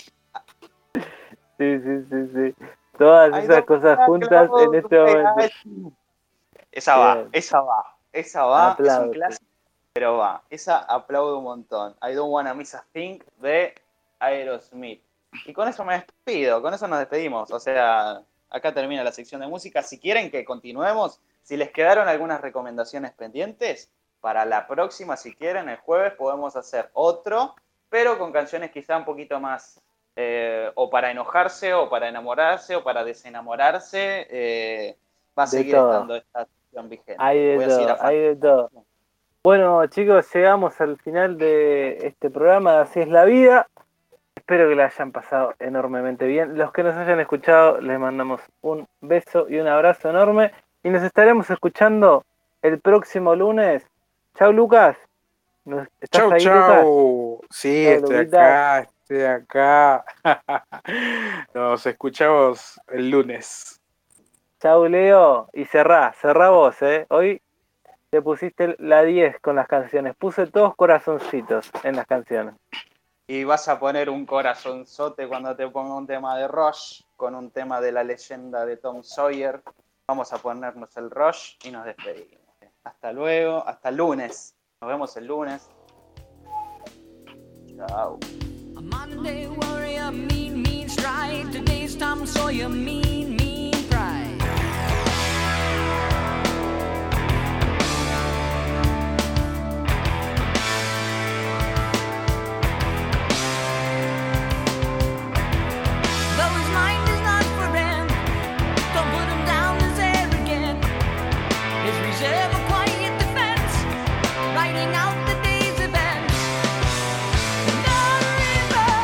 Sí. Todas esas cosas juntas en este momento. Esa va. Bien. Es Aplauso. un clásico, pero va. Esa aplaudo un montón. I Don't Wanna Miss a Thing de Aerosmith. Y con eso me despido, con eso nos despedimos. O sea, acá termina la sección de música. Si quieren que continuemos, si les quedaron algunas recomendaciones pendientes, para la próxima, si quieren, el jueves podemos hacer otro, pero con canciones quizá un poquito más, o para enojarse, o para enamorarse, o para desenamorarse. Va a seguir estando esta sección vigente. Hay de todo. Bueno, chicos, llegamos al final de este programa de Así es la vida. Espero que la hayan pasado enormemente bien. Los que nos hayan escuchado, les mandamos un beso y un abrazo enorme. Y nos estaremos escuchando el próximo lunes. Chau, Lucas. ¿Estás Chau, ahí, chau. Lucas? Sí, Chau, estoy Luquita. acá. Nos escuchamos el lunes. Chau, Leo. Y cerrá vos, Hoy te pusiste la 10 con las canciones. Puse todos corazoncitos en las canciones. Y vas a poner un corazonzote cuando te ponga un tema de Rush, con un tema de la leyenda de Tom Sawyer. Vamos a ponernos el Rush y nos despedimos. Hasta luego, hasta el lunes. Nos vemos el lunes. Chao. A Monday warrior, mean stride. Today's Tom Sawyer, mean pride. Though his mind is not for rent, don't put him down as arrogant. His reserve a quiet defense, writing out the day's events. The river.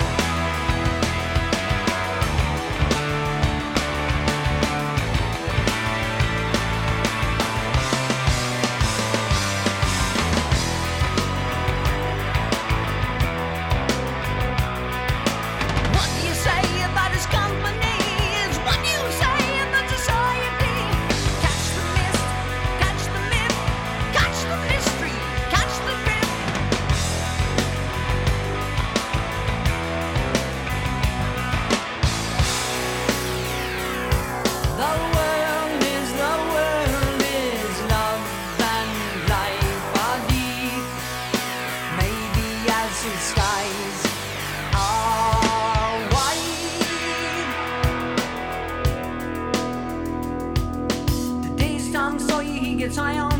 What do you say about his company is what you say about society. Catch the mist, catch the myth, catch the mystery, catch the drift. The world is love and life are deep. Maybe as his skies are wide. Today's Tom Sawyer, he gets high on